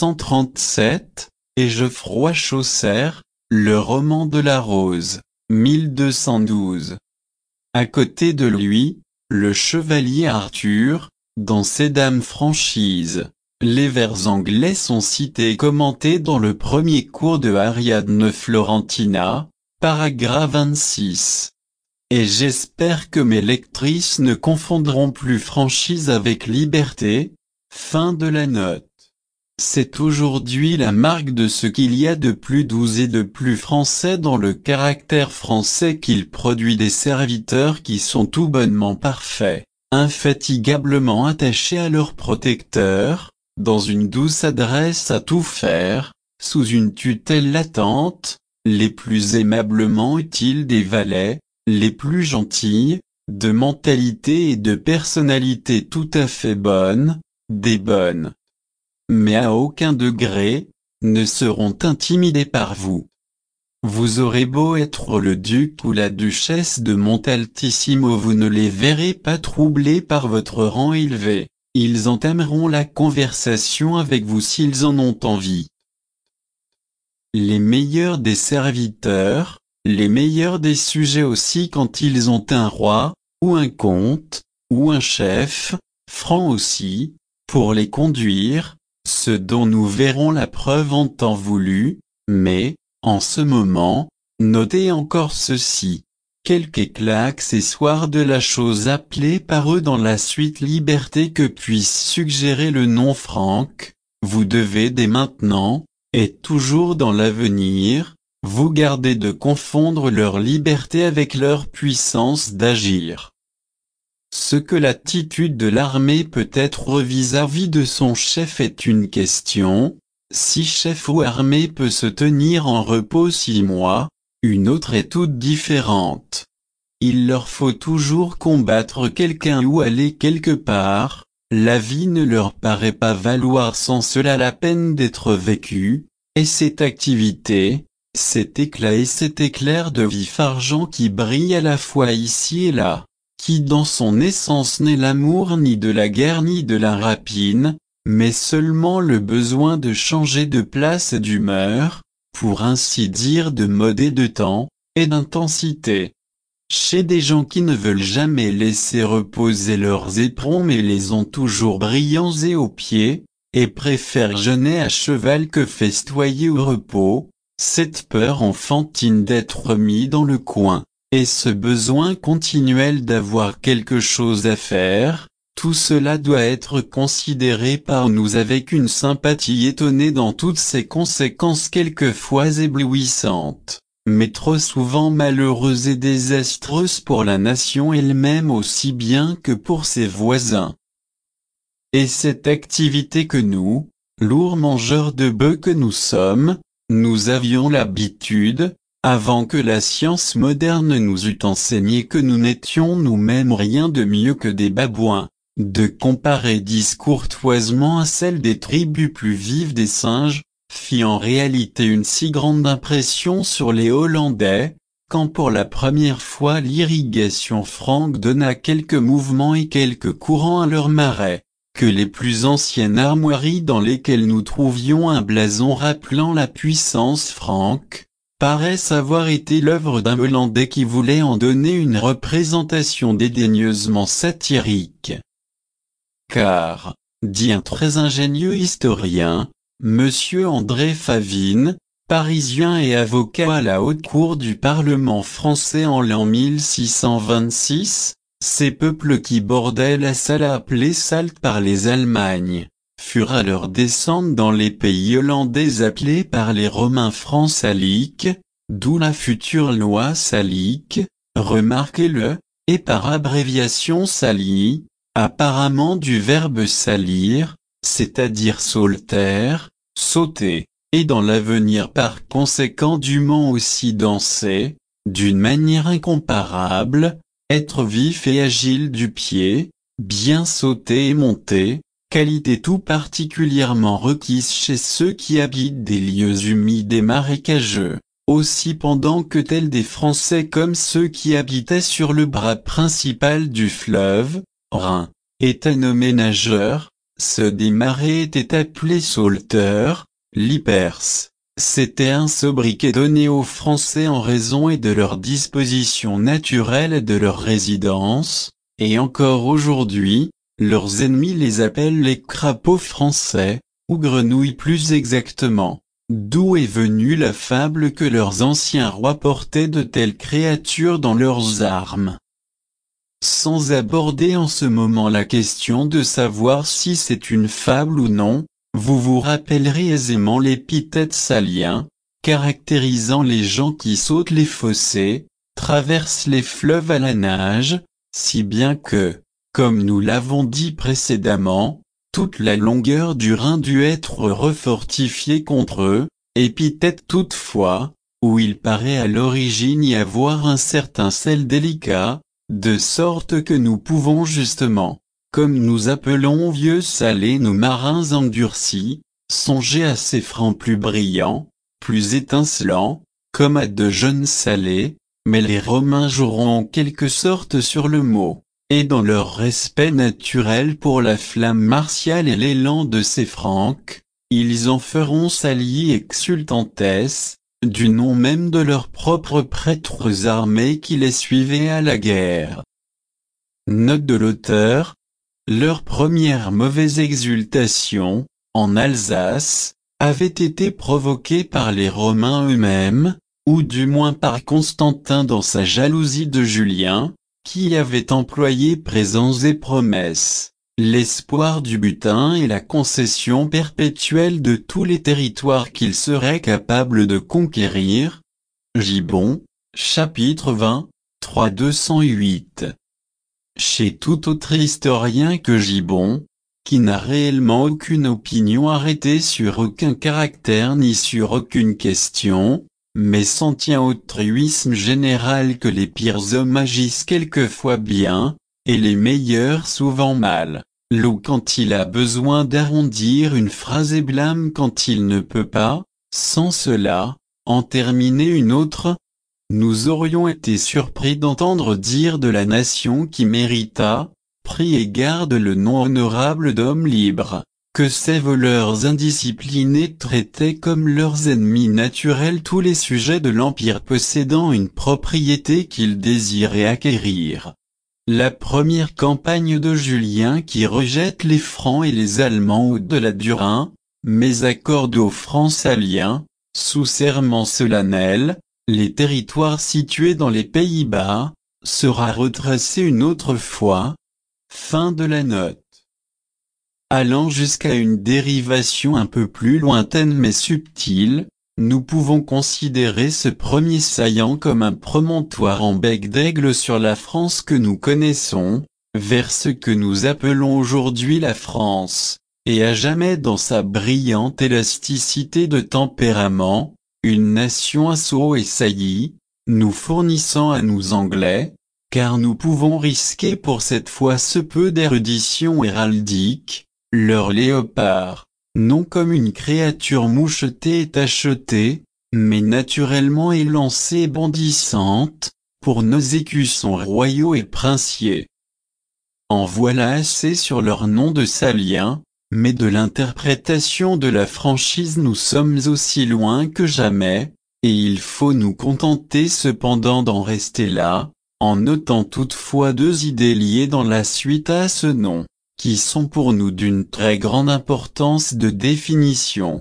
137, et Geoffroy Chaucer, le roman de la Rose, 1212. À côté de lui, le chevalier Arthur, dans ses Dames franchises. Les vers anglais sont cités et commentés dans le premier cours de Ariadne Florentina, paragraphe 26. Et j'espère que mes lectrices ne confondront plus franchise avec liberté. Fin de la note. C'est aujourd'hui la marque de ce qu'il y a de plus doux et de plus français dans le caractère français qu'il produit des serviteurs qui sont tout bonnement parfaits, infatigablement attachés à leur protecteur, dans une douce adresse à tout faire, sous une tutelle latente, les plus aimablement utiles des valets, les plus gentilles, de mentalité et de personnalité tout à fait bonnes, des bonnes. mais à aucun degré, ne seront intimidés par vous. Vous aurez beau être le duc ou la duchesse de Montaltissimo, vous ne les verrez pas troublés par votre rang élevé. Ils entameront la conversation avec vous s'ils en ont envie. Les meilleurs des serviteurs, les meilleurs des sujets aussi quand ils ont un roi, ou un comte, ou un chef, franc aussi, pour les conduire, ce dont nous verrons la preuve en temps voulu, mais, en ce moment, notez encore ceci. Quelque éclat accessoire de la chose appelée par eux dans la suite liberté que puisse suggérer le nom Franck, vous devez dès maintenant, et toujours dans l'avenir, vous garder de confondre leur liberté avec leur puissance d'agir. Ce que l'attitude de l'armée peut être vis-à-vis de son chef est une question. Si chef ou armée peut se tenir en repos 6 mois, une autre est toute différente. Il leur faut toujours combattre quelqu'un ou aller quelque part, la vie ne leur paraît pas valoir sans cela la peine d'être vécue, et cette activité, cet éclat et cet éclair de vif argent qui brille à la fois ici et là, qui dans son essence n'est l'amour ni de la guerre ni de la rapine, mais seulement le besoin de changer de place et d'humeur, pour ainsi dire de mode et de temps, et d'intensité. Chez des gens qui ne veulent jamais laisser reposer leurs éperons mais les ont toujours brillants et aux pieds, et préfèrent jeûner à cheval que festoyer au repos, cette peur enfantine d'être mis dans le coin, et ce besoin continuel d'avoir quelque chose à faire, tout cela doit être considéré par nous avec une sympathie étonnée dans toutes ses conséquences quelquefois éblouissantes, mais trop souvent malheureuses et désastreuses pour la nation elle-même aussi bien que pour ses voisins. Et cette activité que nous, lourds mangeurs de bœufs que nous sommes, nous avions l'habitude, avant que la science moderne nous eût enseigné que nous n'étions nous-mêmes rien de mieux que des babouins, de comparer discourtoisement à celle des tribus plus vives des singes, fit en réalité une si grande impression sur les Hollandais, quand pour la première fois l'irrigation franque donna quelques mouvements et quelques courants à leurs marais, que les plus anciennes armoiries dans lesquelles nous trouvions un blason rappelant la puissance franque, paraissent avoir été l'œuvre d'un Hollandais qui voulait en donner une représentation dédaigneusement satirique. Car, dit un très ingénieux historien, Monsieur André Favine, parisien et avocat à la haute cour du Parlement français en l'an 1626, ces peuples qui bordaient la salle appelée Salte par les Allemagnes, furent à leur descente dans les pays hollandais appelés par les Romains francs saliques, d'où la future loi salique, remarquez-le, et par abréviation salie, apparemment du verbe salir, c'est-à-dire sauter, sauter, et dans l'avenir par conséquent dûment aussi danser, d'une manière incomparable, être vif et agile du pied, bien sauter et monter, qualité tout particulièrement requise chez ceux qui habitent des lieux humides et marécageux, aussi pendant que tels des Français comme ceux qui habitaient sur le bras principal du fleuve, Rhin, étaient nommés nageurs, ceux des marais étaient appelés sauleteurs, l'hyperse. C'était un sobriquet donné aux Français en raison et de leur disposition naturelle et de leur résidence, et encore aujourd'hui, leurs ennemis les appellent les crapauds français, ou grenouilles plus exactement, d'où est venue la fable que leurs anciens rois portaient de telles créatures dans leurs armes. Sans aborder en ce moment la question de savoir si c'est une fable ou non, vous vous rappellerez aisément l'épithète salien, caractérisant les gens qui sautent les fossés, traversent les fleuves à la nage, si bien que, comme nous l'avons dit précédemment, toute la longueur du Rhin dut être refortifiée contre eux, épithète toutefois, où il paraît à l'origine y avoir un certain sel délicat, de sorte que nous pouvons justement, comme nous appelons vieux salés nos marins endurcis, songez à ces francs plus brillants, plus étincelants, comme à de jeunes salés, mais les Romains joueront en quelque sorte sur le mot, et dans leur respect naturel pour la flamme martiale et l'élan de ces Franques, ils en feront saillie exultantesse, du nom même de leurs propres prêtres armés qui les suivaient à la guerre. Note de l'auteur. Leur première mauvaise exultation, en Alsace, avait été provoquée par les Romains eux-mêmes, ou du moins par Constantin dans sa jalousie de Julien, qui avait employé présents et promesses, l'espoir du butin et la concession perpétuelle de tous les territoires qu'il serait capable de conquérir. Gibbon, chapitre 20, 308. Chez tout autre historien que Gibbon, qui n'a réellement aucune opinion arrêtée sur aucun caractère ni sur aucune question, mais s'en tient au truisme général que les pires hommes agissent quelquefois bien, et les meilleurs souvent mal, l'eau quand il a besoin d'arrondir une phrase et blâme quand il ne peut pas, sans cela, en terminer une autre. Nous aurions été surpris d'entendre dire de la nation qui mérita, pris et garde le nom honorable d'homme libre, que ces voleurs indisciplinés traitaient comme leurs ennemis naturels tous les sujets de l'Empire possédant une propriété qu'ils désiraient acquérir. La première campagne de Julien qui rejette les Francs et les Allemands au-delà du Rhin, mais accorde aux Francs-Saliens, sous serment solennel, les territoires situés dans les Pays-Bas, sera retracée une autre fois. Fin de la note. Allant jusqu'à une dérivation un peu plus lointaine mais subtile, nous pouvons considérer ce premier saillant comme un promontoire en bec d'aigle sur la France que nous connaissons, vers ce que nous appelons aujourd'hui la France, et à jamais dans sa brillante élasticité de tempérament, une nation à sceaux et saillies, nous fournissant à nous Anglais, car nous pouvons risquer pour cette fois ce peu d'érudition héraldique, leur léopard, non comme une créature mouchetée et tachetée, mais naturellement élancée et bondissante, pour nos écussons royaux et princiers. En voilà assez sur leur nom de Saliens, mais de l'interprétation de la franchise nous sommes aussi loin que jamais, et il faut nous contenter cependant d'en rester là, en notant toutefois deux idées liées dans la suite à ce nom, qui sont pour nous d'une très grande importance de définition.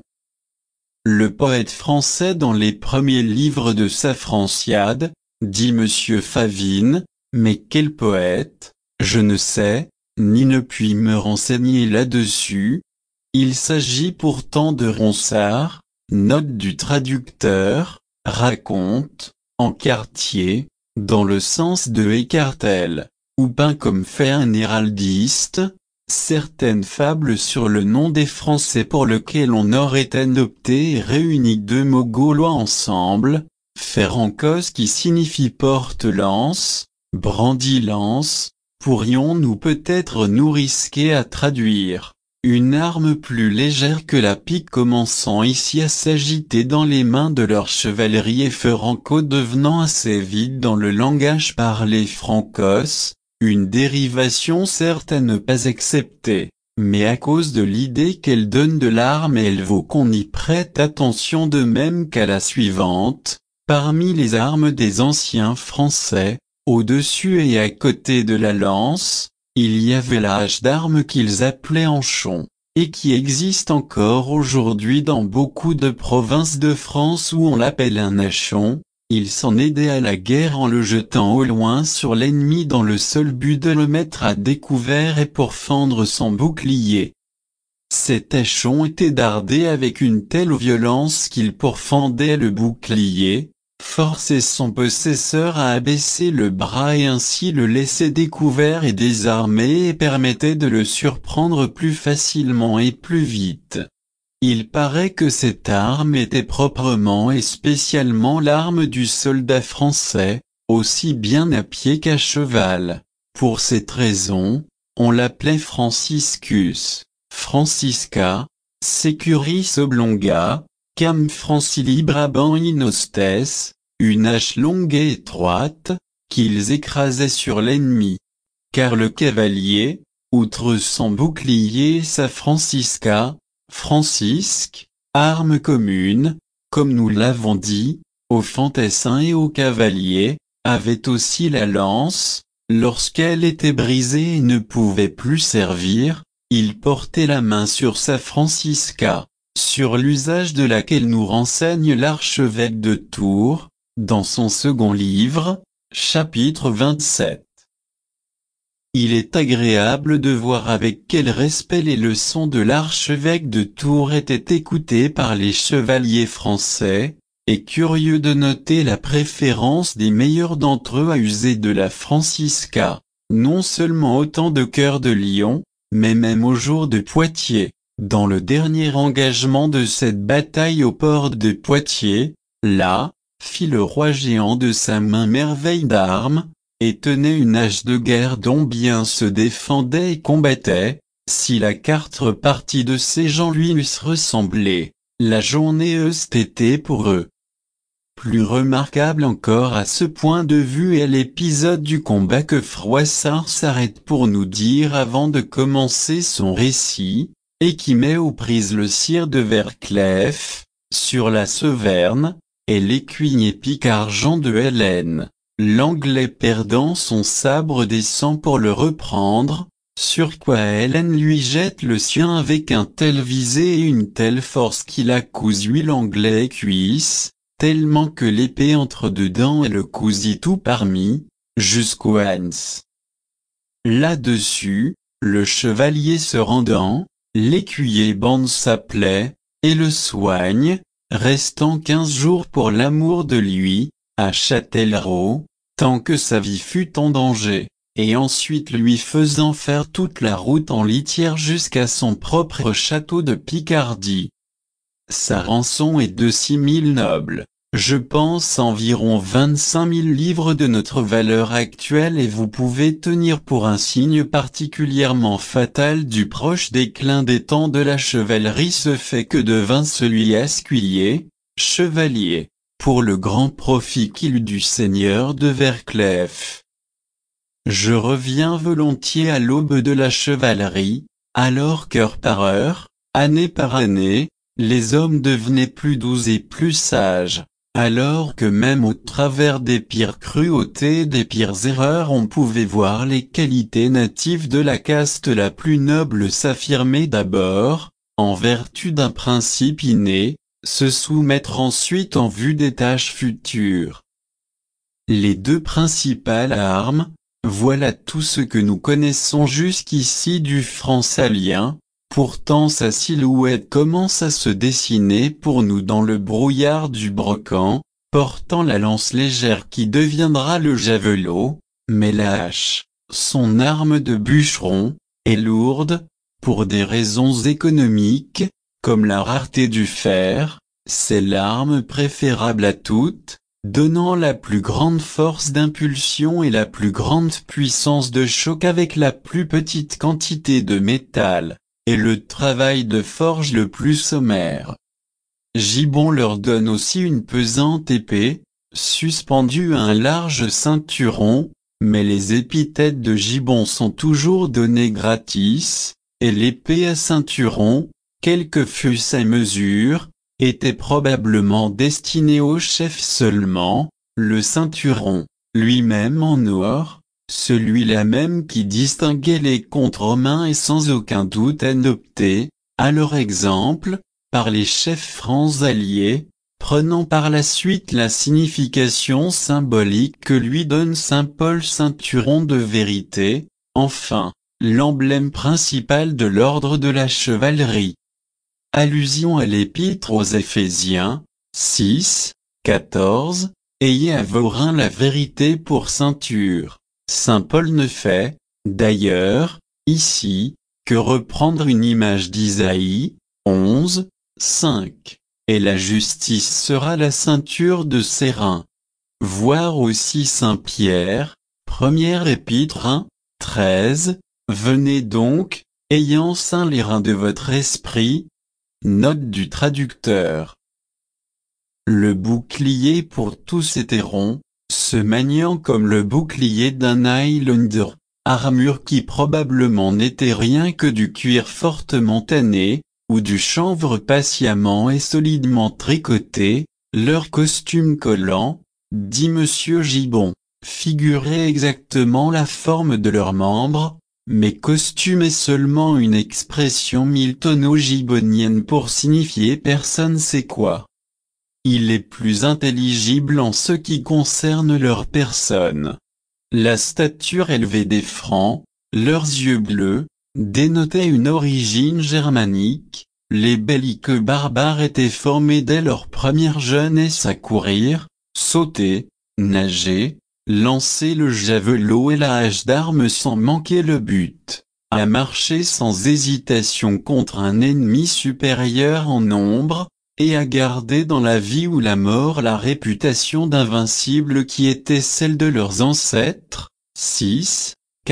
Le poète français dans les premiers livres de sa Franciade, dit Monsieur Favine, mais quel poète, je ne sais, ni ne puis me renseigner là-dessus. Il s'agit pourtant de Ronsard, note du traducteur, raconte, en quartier, dans le sens de écartèle, ou peint comme fait un héraldiste, certaines fables sur le nom des Français pour lequel on aurait adopté et réuni deux mots gaulois ensemble, Férancos qui signifie porte-lance, brandit-lance, pourrions-nous peut-être nous risquer à traduire, une arme plus légère que la pique commençant ici à s'agiter dans les mains de leur chevalerie Féranco devenant assez vite dans le langage parlé francos, une dérivation certes à ne pas accepter, mais à cause de l'idée qu'elle donne de l'arme elle vaut qu'on y prête attention de même qu'à la suivante, parmi les armes des anciens Français, au-dessus et à côté de la lance, il y avait la hache d'armes qu'ils appelaient anchon, et qui existe encore aujourd'hui dans beaucoup de provinces de France où on l'appelle un hachon. Il s'en aidait à la guerre en le jetant au loin sur l'ennemi dans le seul but de le mettre à découvert et pour fendre son bouclier. Cet hachon était dardé avec une telle violence qu'il pourfendait le bouclier, forçait son possesseur à abaisser le bras et ainsi le laissait découvert et désarmé et permettait de le surprendre plus facilement et plus vite. Il paraît que cette arme était proprement et spécialement l'arme du soldat français, aussi bien à pied qu'à cheval. Pour cette raison, On l'appelait Franciscus, Francisca, Securis oblonga, Cam francili Brabant inostes, une hache longue et étroite, qu'ils écrasaient sur l'ennemi. Car le cavalier, outre son bouclier et sa francisca, francisque, arme commune, comme nous l'avons dit, aux fantassins et aux cavaliers, avait aussi la lance. Lorsqu'elle était brisée et ne pouvait plus servir, il portait la main sur sa francisca, sur l'usage de laquelle nous renseigne l'archevêque de Tours, dans son second livre, chapitre 27. Il est agréable de voir avec quel respect les leçons de l'archevêque de Tours étaient écoutées par les chevaliers français, et curieux de noter la préférence des meilleurs d'entre eux à user de la francisca, non seulement au temps de Cœur de Lion, mais même au jour de Poitiers. Dans le dernier engagement de cette bataille aux portes de Poitiers, là, fit le roi géant de sa main merveille d'armes, et tenait une hache de guerre dont bien se défendait et combattait. Si la quatre parties de ces gens lui eussent ressemblé, la journée eût été pour eux. Plus remarquable encore à ce point de vue est l'épisode du combat que Froissart s'arrête pour nous dire avant de commencer son récit, et qui met aux prises le sire de Verclèves, sur la Severne, et l'écuyer picard Jean de Hélène. L'Anglais perdant son sabre descend pour le reprendre, sur quoi Hélène lui jette le sien avec un tel visé et une telle force qu'il a cousu l'Anglais cuisse, tellement que l'épée entre dedans et le cousit tout parmi, jusqu'au hanse. Là-dessus, le chevalier se rendant, l'écuyer bande sa plaie, et le soigne, restant 15 jours pour l'amour de lui, à Châtellerault, tant que sa vie fut en danger, et ensuite lui faisant faire toute la route en litière jusqu'à son propre château de Picardie. Sa rançon est de 6 000 nobles, je pense environ 25 000 livres de notre valeur actuelle, et vous pouvez tenir pour un signe particulièrement fatal du proche déclin des temps de la chevalerie ce fait que devint celui escuyer, chevalier, pour le grand profit qu'il eut du seigneur de Verclèves. Je reviens volontiers à l'aube de la chevalerie, alors qu'heure par heure, année par année, les hommes devenaient plus doux et plus sages, alors que même au travers des pires cruautés et des pires erreurs on pouvait voir les qualités natives de la caste la plus noble s'affirmer d'abord, en vertu d'un principe inné, se soumettre ensuite en vue des tâches futures. Les deux principales armes, voilà tout ce que nous connaissons jusqu'ici du franc salien. Pourtant sa silhouette commence à se dessiner pour nous dans le brouillard du Brocan, portant la lance légère qui deviendra le javelot, mais la hache, son arme de bûcheron, est lourde, pour des raisons économiques, comme la rareté du fer, c'est l'arme préférable à toutes, donnant la plus grande force d'impulsion et la plus grande puissance de choc avec la plus petite quantité de métal, et le travail de forge le plus sommaire. Gibbon leur donne aussi une pesante épée, suspendue à un large ceinturon, mais les épithètes de Gibbon sont toujours données gratis, et l'épée à ceinturon, quelle que fût sa mesure, était probablement destinée au chef seulement, le ceinturon, lui-même en or, celui-là même qui distinguait les comtes romains et sans aucun doute adopté, à leur exemple, par les chefs francs alliés, prenant par la suite la signification symbolique que lui donne saint Paul ceinturon de vérité, enfin, l'emblème principal de l'ordre de la chevalerie. Allusion à l'épître aux Éphésiens, 6, 14, ayez à vos reins la vérité pour ceinture. Saint Paul ne fait, d'ailleurs, ici, que reprendre une image d'Isaïe, 11, 5, et la justice sera la ceinture de ses reins. Voir aussi Saint Pierre, première épître 1, 13, Venez donc, ayant ceint les reins de votre esprit. Note du traducteur. Le bouclier pour tous était rond, se maniant comme le bouclier d'un Highlander, armure qui probablement n'était rien que du cuir fortement tanné, ou du chanvre patiemment et solidement tricoté. Leur costume collant, dit Monsieur Gibbon, figurait exactement la forme de leurs membres, mais costume est seulement une expression miltono-gibbonienne pour signifier personne sait quoi. Il est plus intelligible en ce qui concerne leur personne. La stature élevée des Francs, leurs yeux bleus, dénotaient une origine germanique. Les belliqueux barbares étaient formés dès leur première jeunesse à courir, sauter, nager, lancer le javelot et la hache d'armes sans manquer le but, à marcher sans hésitation contre un ennemi supérieur en nombre, et à garder dans la vie ou la mort la réputation d'invincible qui était celle de leurs ancêtres. 6,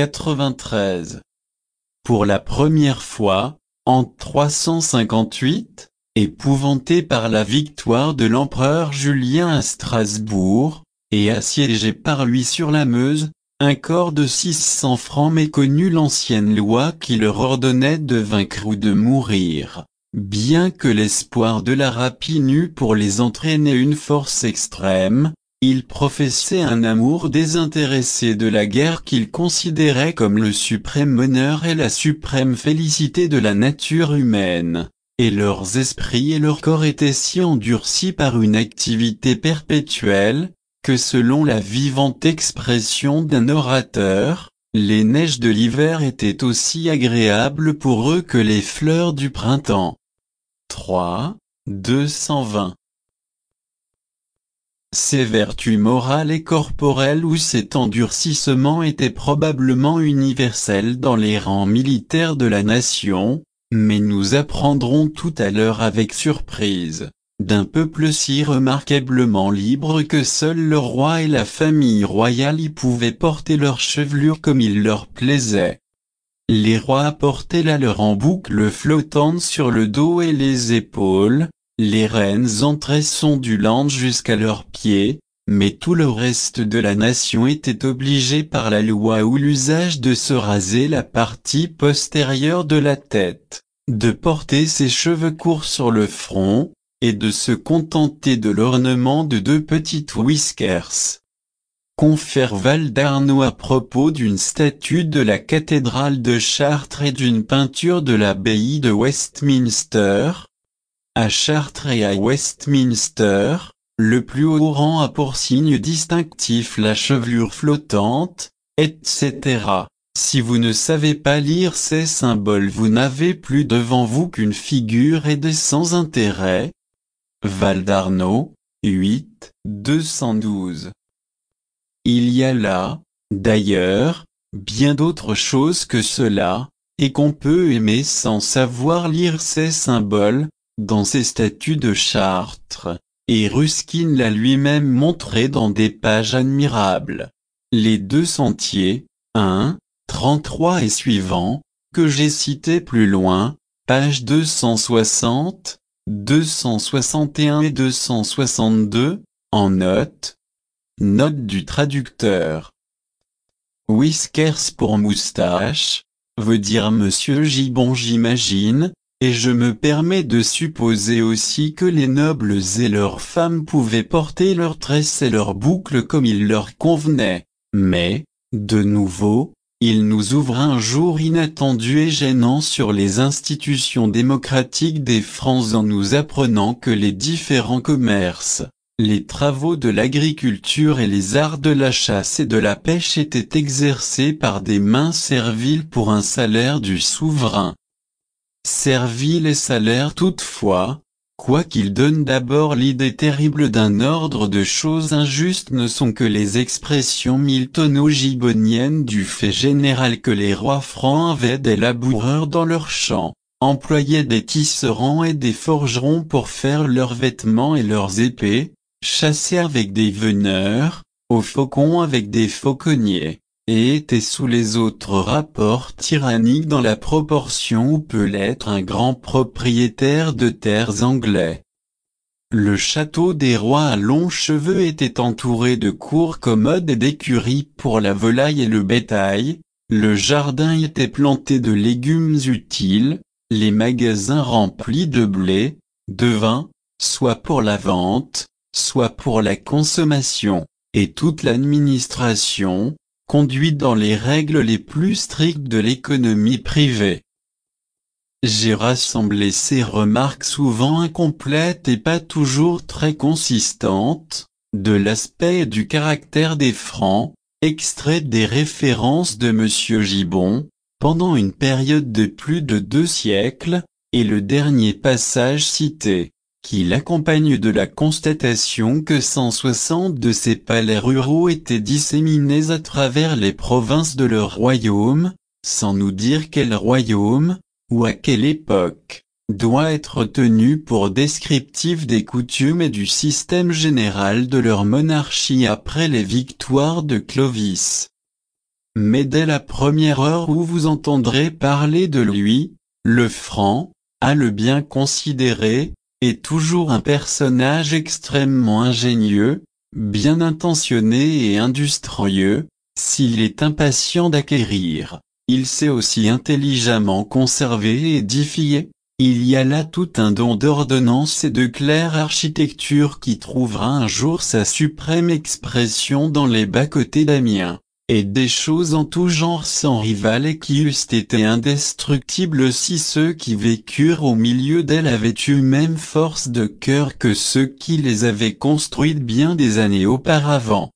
93. Pour la première fois, en 358, épouvanté par la victoire de l'empereur Julien à Strasbourg, et assiégé par lui sur la Meuse, un corps de 600 francs méconnut l'ancienne loi qui leur ordonnait de vaincre ou de mourir, bien que l'espoir de la rapine eût pour les entraîner une force extrême. Ils professaient un amour désintéressé de la guerre qu'ils considéraient comme le suprême honneur et la suprême félicité de la nature humaine, et leurs esprits et leurs corps étaient si endurcis par une activité perpétuelle, que selon la vivante expression d'un orateur, les neiges de l'hiver étaient aussi agréables pour eux que les fleurs du printemps. 3, 220. Ces vertus morales et corporelles ou cet endurcissement étaient probablement universels dans les rangs militaires de la nation, mais nous apprendrons tout à l'heure avec surprise, d'un peuple si remarquablement libre que seul le roi et la famille royale y pouvaient porter leur chevelure comme il leur plaisait. Les rois portaient la leur en boucle flottante sur le dos et les épaules, les reines en tresse ondulante jusqu'à leurs pieds, mais tout le reste de la nation était obligé par la loi ou l'usage de se raser la partie postérieure de la tête, de porter ses cheveux courts sur le front, et de se contenter de l'ornement de 2 petites whiskers. Confère Val d'Arnaud à propos d'une statue de la cathédrale de Chartres et d'une peinture de l'abbaye de Westminster. À Chartres et à Westminster, le plus haut rang a pour signe distinctif la chevelure flottante, etc. Si vous ne savez pas lire ces symboles, vous n'avez plus devant vous qu'une figure et des sans intérêt. Val d'Arnaud, 8, 212. Il y a là, d'ailleurs, bien d'autres choses que cela, et qu'on peut aimer sans savoir lire ces symboles, dans ces statues de Chartres, et Ruskin l'a lui-même montré dans des pages admirables. Les 2 sentiers, 1, 33 et suivants, que j'ai cités plus loin, pages 260, 261 et 262, en note. Note du traducteur. Whiskers pour moustache, veut dire Monsieur Gibbon j'imagine, et je me permets de supposer aussi que les nobles et leurs femmes pouvaient porter leurs tresses et leurs boucles comme il leur convenait, mais, de nouveau, il nous ouvre un jour inattendu et gênant sur les institutions démocratiques des Francs en nous apprenant que les différents commerces, les travaux de l'agriculture et les arts de la chasse et de la pêche étaient exercés par des mains serviles pour un salaire du souverain. Servile et salaire toutefois, quoiqu'ils donnent d'abord l'idée terrible d'un ordre de choses injustes, ne sont que les expressions miltono-gibboniennes du fait général que les rois francs avaient des laboureurs dans leurs champs, employaient des tisserands et des forgerons pour faire leurs vêtements et leurs épées, chassaient avec des veneurs, aux faucons avec des fauconniers, et était sous les autres rapports tyranniques dans la proportion où peut l'être un grand propriétaire de terres anglais. Le château des rois à longs cheveux était entouré de cours commodes et d'écuries pour la volaille et le bétail, le jardin était planté de légumes utiles, les magasins remplis de blé, de vin, soit pour la vente, soit pour la consommation, et toute l'administration, conduite dans les règles les plus strictes de l'économie privée. J'ai rassemblé ces remarques souvent incomplètes et pas toujours très consistantes, de l'aspect et du caractère des Francs, extraites des références de M. Gibbon, pendant une période de plus de 2 siècles, et le dernier passage cité, qui l'accompagne de la constatation que 160 de ces palais ruraux étaient disséminés à travers les provinces de leur royaume, sans nous dire quel royaume, ou à quelle époque, doit être tenu pour descriptif des coutumes et du système général de leur monarchie après les victoires de Clovis. Mais dès la première heure où vous entendrez parler de lui, le Franc, à le bien considérer, est toujours un personnage extrêmement ingénieux, bien intentionné et industrieux, s'il est impatient d'acquérir. Il sait aussi intelligemment conserver et édifier. Il y a là tout un don d'ordonnance et de claire architecture qui trouvera un jour sa suprême expression dans les bas-côtés d'Amiens, et des choses en tout genre sans rival et qui eussent été indestructibles si ceux qui vécurent au milieu d'elles avaient eu même force de cœur que ceux qui les avaient construites bien des années auparavant.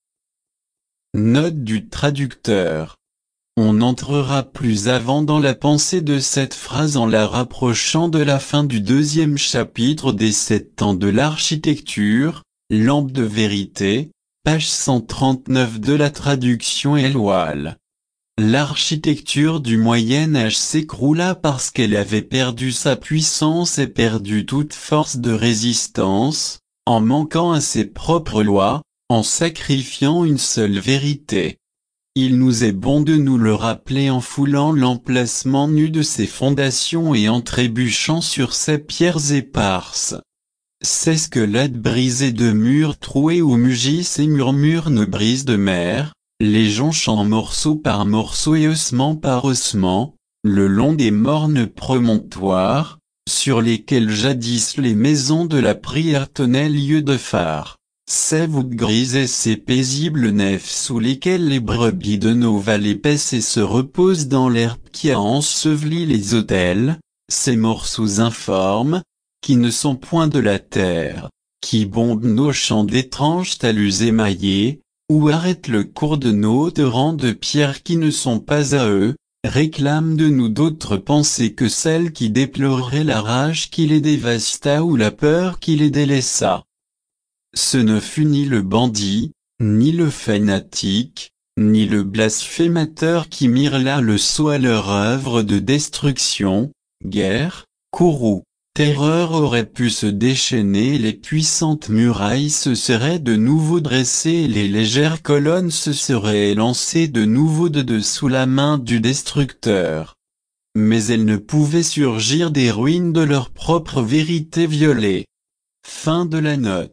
Note du traducteur. On entrera plus avant dans la pensée de cette phrase en la rapprochant de la fin du 2e chapitre des 7 ans de l'architecture, lampe de vérité, page 139 de la traduction Elwal. L'architecture du Moyen Âge s'écroula parce qu'elle avait perdu sa puissance et perdu toute force de résistance, en manquant à ses propres lois, en sacrifiant une seule vérité. Il nous est bon de nous le rappeler en foulant l'emplacement nu de ses fondations et en trébuchant sur ses pierres éparses. Ces squelettes brisés de murs troués où mugissent et murmurent nos brises de mer, les jonchant morceau par morceau et ossement par ossement, le long des mornes promontoires, sur lesquels jadis les maisons de la prière tenaient lieu de phare. Ces voûtes grises et ces paisibles nefs sous lesquelles les brebis de nos vallées paissent et se reposent dans l'herbe qui a enseveli les autels, ces morceaux informes, qui ne sont point de la terre, qui bombent nos champs d'étranges talus émaillés, ou arrêtent le cours de nos torrents de pierres qui ne sont pas à eux, réclament de nous d'autres pensées que celles qui déploreraient la rage qui les dévasta ou la peur qui les délaissa. Ce ne fut ni le bandit, ni le fanatique, ni le blasphémateur qui mirent là le sceau à leur œuvre de destruction, guerre, courroux, terreur auraient pu se déchaîner et les puissantes murailles se seraient de nouveau dressées et les légères colonnes se seraient élancées de nouveau de dessous la main du destructeur. Mais elles ne pouvaient surgir des ruines de leur propre vérité violée. Fin de la note.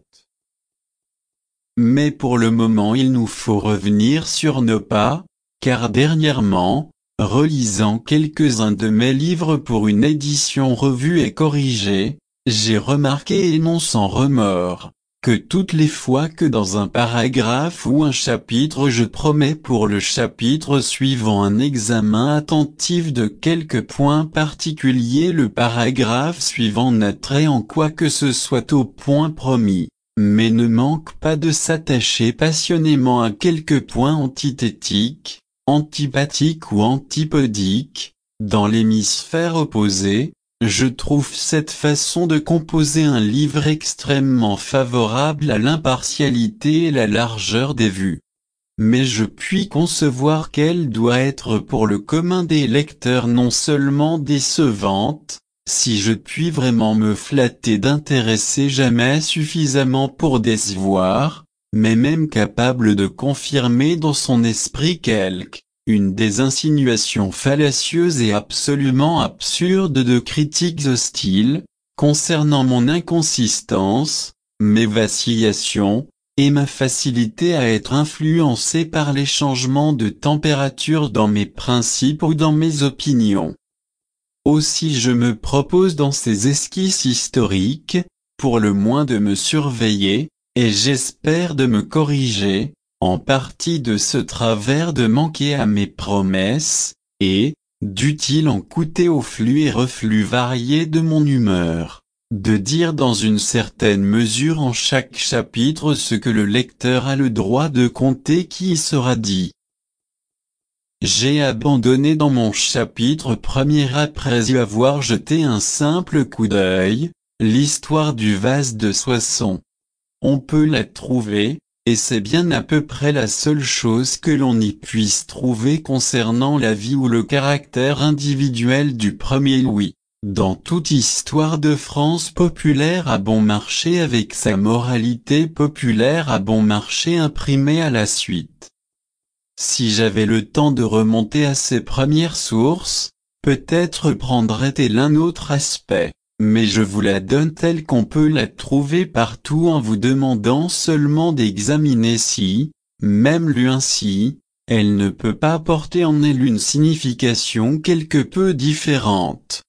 Mais pour le moment il nous faut revenir sur nos pas, car dernièrement, relisant quelques-uns de mes livres pour une édition revue et corrigée, j'ai remarqué et non sans remords, que toutes les fois que dans un paragraphe ou un chapitre je promets pour le chapitre suivant un examen attentif de quelques points particuliers, le paragraphe suivant n'a trait en quoi que ce soit au point promis, mais ne manque pas de s'attacher passionnément à quelques points antithétiques, antipathiques ou antipodiques. Dans l'hémisphère opposé, je trouve cette façon de composer un livre extrêmement favorable à l'impartialité et la largeur des vues. Mais je puis concevoir qu'elle doit être pour le commun des lecteurs non seulement décevante, si je puis vraiment me flatter d'intéresser jamais suffisamment pour décevoir, mais même capable de confirmer dans son esprit quelque une des insinuations fallacieuses et absolument absurdes de critiques hostiles, concernant mon inconsistance, mes vacillations, et ma facilité à être influencé par les changements de température dans mes principes ou dans mes opinions. Aussi je me propose dans ces esquisses historiques, pour le moins de me surveiller, et j'espère de me corriger, en partie de ce travers de manquer à mes promesses, et, dût-il en coûter au flux et reflux variés de mon humeur, de dire dans une certaine mesure en chaque chapitre ce que le lecteur a le droit de compter qui y sera dit. J'ai abandonné dans mon chapitre premier après y avoir jeté un simple coup d'œil, l'histoire du vase de Soissons. On peut la trouver, et c'est bien à peu près la seule chose que l'on y puisse trouver concernant la vie ou le caractère individuel du premier Louis, dans toute histoire de France populaire à bon marché avec sa moralité populaire à bon marché imprimée à la suite. Si j'avais le temps de remonter à ses premières sources, peut-être prendrait-elle un autre aspect, mais je vous la donne telle qu'on peut la trouver partout en vous demandant seulement d'examiner si, même lue ainsi, elle ne peut pas porter en elle une signification quelque peu différente.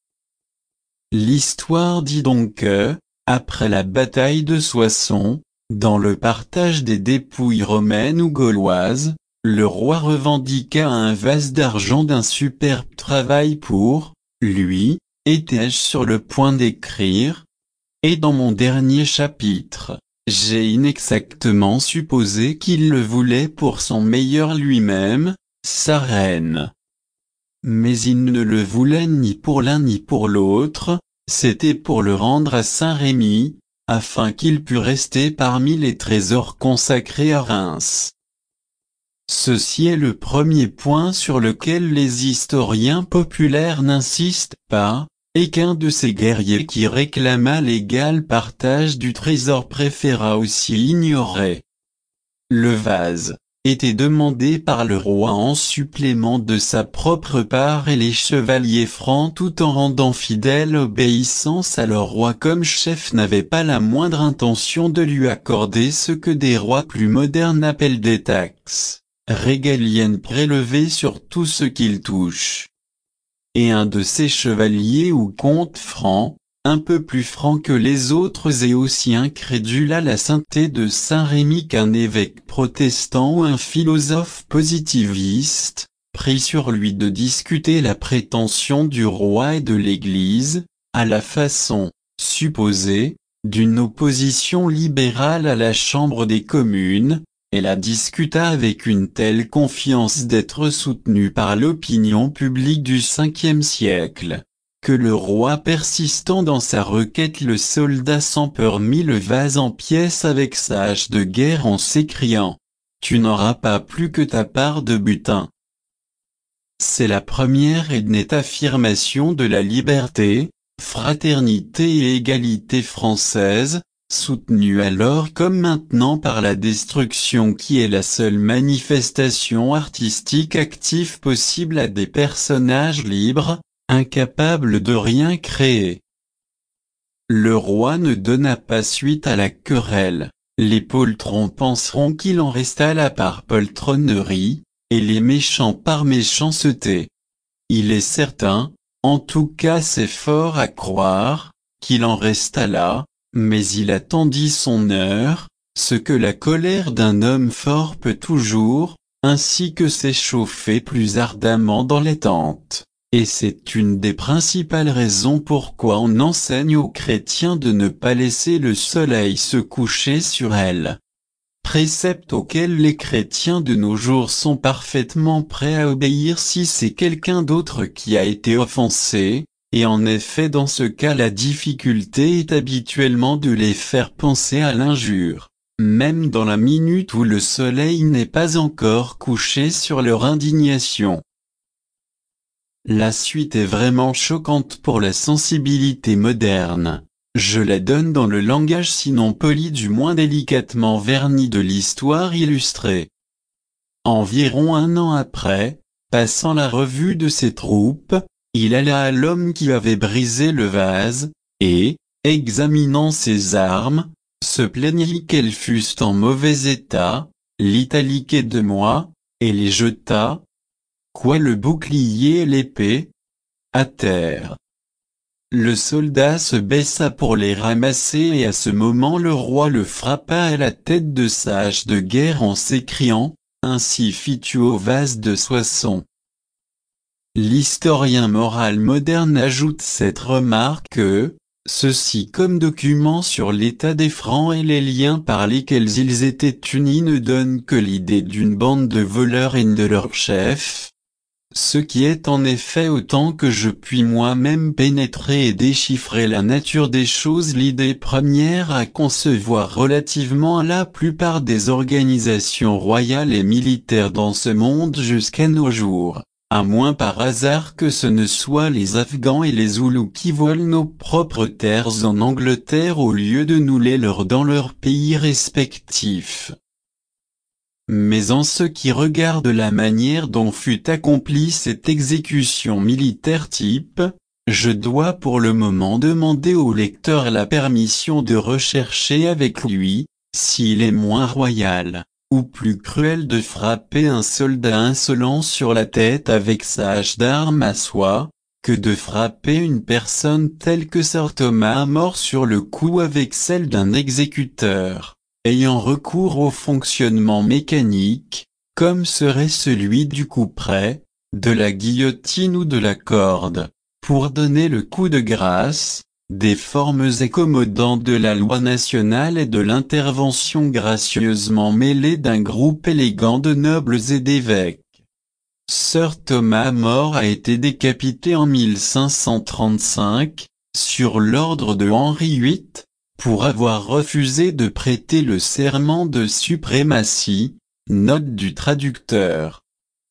L'histoire dit donc que, après la bataille de Soissons, dans le partage des dépouilles romaines ou gauloises, le roi revendiqua un vase d'argent d'un superbe travail pour lui, étais-je sur le point d'écrire, et dans mon dernier chapitre, j'ai inexactement supposé qu'il le voulait pour son meilleur lui-même, sa reine. Mais il ne le voulait ni pour l'un ni pour l'autre, c'était pour le rendre à Saint-Rémy, afin qu'il pût rester parmi les trésors consacrés à Reims. Ceci est le premier point sur lequel les historiens populaires n'insistent pas, et qu'un de ces guerriers qui réclama l'égal partage du trésor préféra aussi ignorer. Le vase était demandé par le roi en supplément de sa propre part et les chevaliers francs tout en rendant fidèle obéissance à leur roi comme chef n'avaient pas la moindre intention de lui accorder ce que des rois plus modernes appellent des taxes régaliennes prélevées sur tout ce qu'il touche. Et un de ces chevaliers ou comtes francs, un peu plus franc que les autres et aussi incrédule à la sainteté de Saint-Rémy qu'un évêque protestant ou un philosophe positiviste, prit sur lui de discuter la prétention du roi et de l'Église, à la façon, supposée, d'une opposition libérale à la Chambre des communes, et la discuta avec une telle confiance d'être soutenue par l'opinion publique du Ve siècle, que le roi persistant dans sa requête le soldat sans peur mit le vase en pièces avec sa hache de guerre en s'écriant « Tu n'auras pas plus que ta part de butin ». C'est la première et nette affirmation de la liberté, fraternité et égalité française, soutenue alors comme maintenant par la destruction qui est la seule manifestation artistique active possible à des personnages libres, incapables de rien créer. Le roi ne donna pas suite à la querelle, les poltrons penseront qu'il en resta là par poltronnerie, et les méchants par méchanceté. Il est certain, en tout cas c'est fort à croire, qu'il en resta là, mais il attendit son heure, ce que la colère d'un homme fort peut toujours, ainsi que s'échauffer plus ardemment dans les tentes, et c'est une des principales raisons pourquoi on enseigne aux chrétiens de ne pas laisser le soleil se coucher sur elles. Précepte auquel les chrétiens de nos jours sont parfaitement prêts à obéir si c'est quelqu'un d'autre qui a été offensé, et en effet dans ce cas la difficulté est habituellement de les faire penser à l'injure, même dans la minute où le soleil n'est pas encore couché sur leur indignation. La suite est vraiment choquante pour la sensibilité moderne. Je la donne dans le langage sinon poli du moins délicatement verni de l'histoire illustrée. Environ un an après, Passant la revue de ses troupes, il alla à l'homme qui avait brisé le vase, et, examinant ses armes, se plaignit qu'elles fussent en mauvais état, l'italiquait de moi, et les jeta, quoi le bouclier et l'épée, à terre. Le soldat se baissa pour les ramasser et à ce moment le roi le frappa à la tête de sa hache de guerre en s'écriant, « Ainsi fis-tu au vase de Soissons ». L'historien moral moderne ajoute cette remarque que, ceci comme document sur l'état des Francs et les liens par lesquels ils étaient unis ne donne que l'idée d'une bande de voleurs et de leur chef. Ce qui est en effet autant que je puis moi-même pénétrer et déchiffrer la nature des choses l'idée première à concevoir relativement à la plupart des organisations royales et militaires dans ce monde jusqu'à nos jours. À moins par hasard que ce ne soient les Afghans et les Zoulous qui volent nos propres terres en Angleterre au lieu de nous les leur dans leurs pays respectifs. Mais en ce qui regarde la manière dont fut accomplie cette exécution militaire type, je dois pour le moment demander au lecteur la permission de rechercher avec lui, s'il est moins royal, ou plus cruel de frapper un soldat insolent sur la tête avec sa hache d'armes à soie, que de frapper une personne telle que Sir Thomas More sur le cou avec celle d'un exécuteur, ayant recours au fonctionnement mécanique, comme serait celui du couperet, de la guillotine ou de la corde, pour donner le coup de grâce, des formes accommodantes de la loi nationale et de l'intervention gracieusement mêlée d'un groupe élégant de nobles et d'évêques. Sir Thomas More a été décapité en 1535, sur l'ordre de Henri VIII, pour avoir refusé de prêter le serment de suprématie, note du traducteur.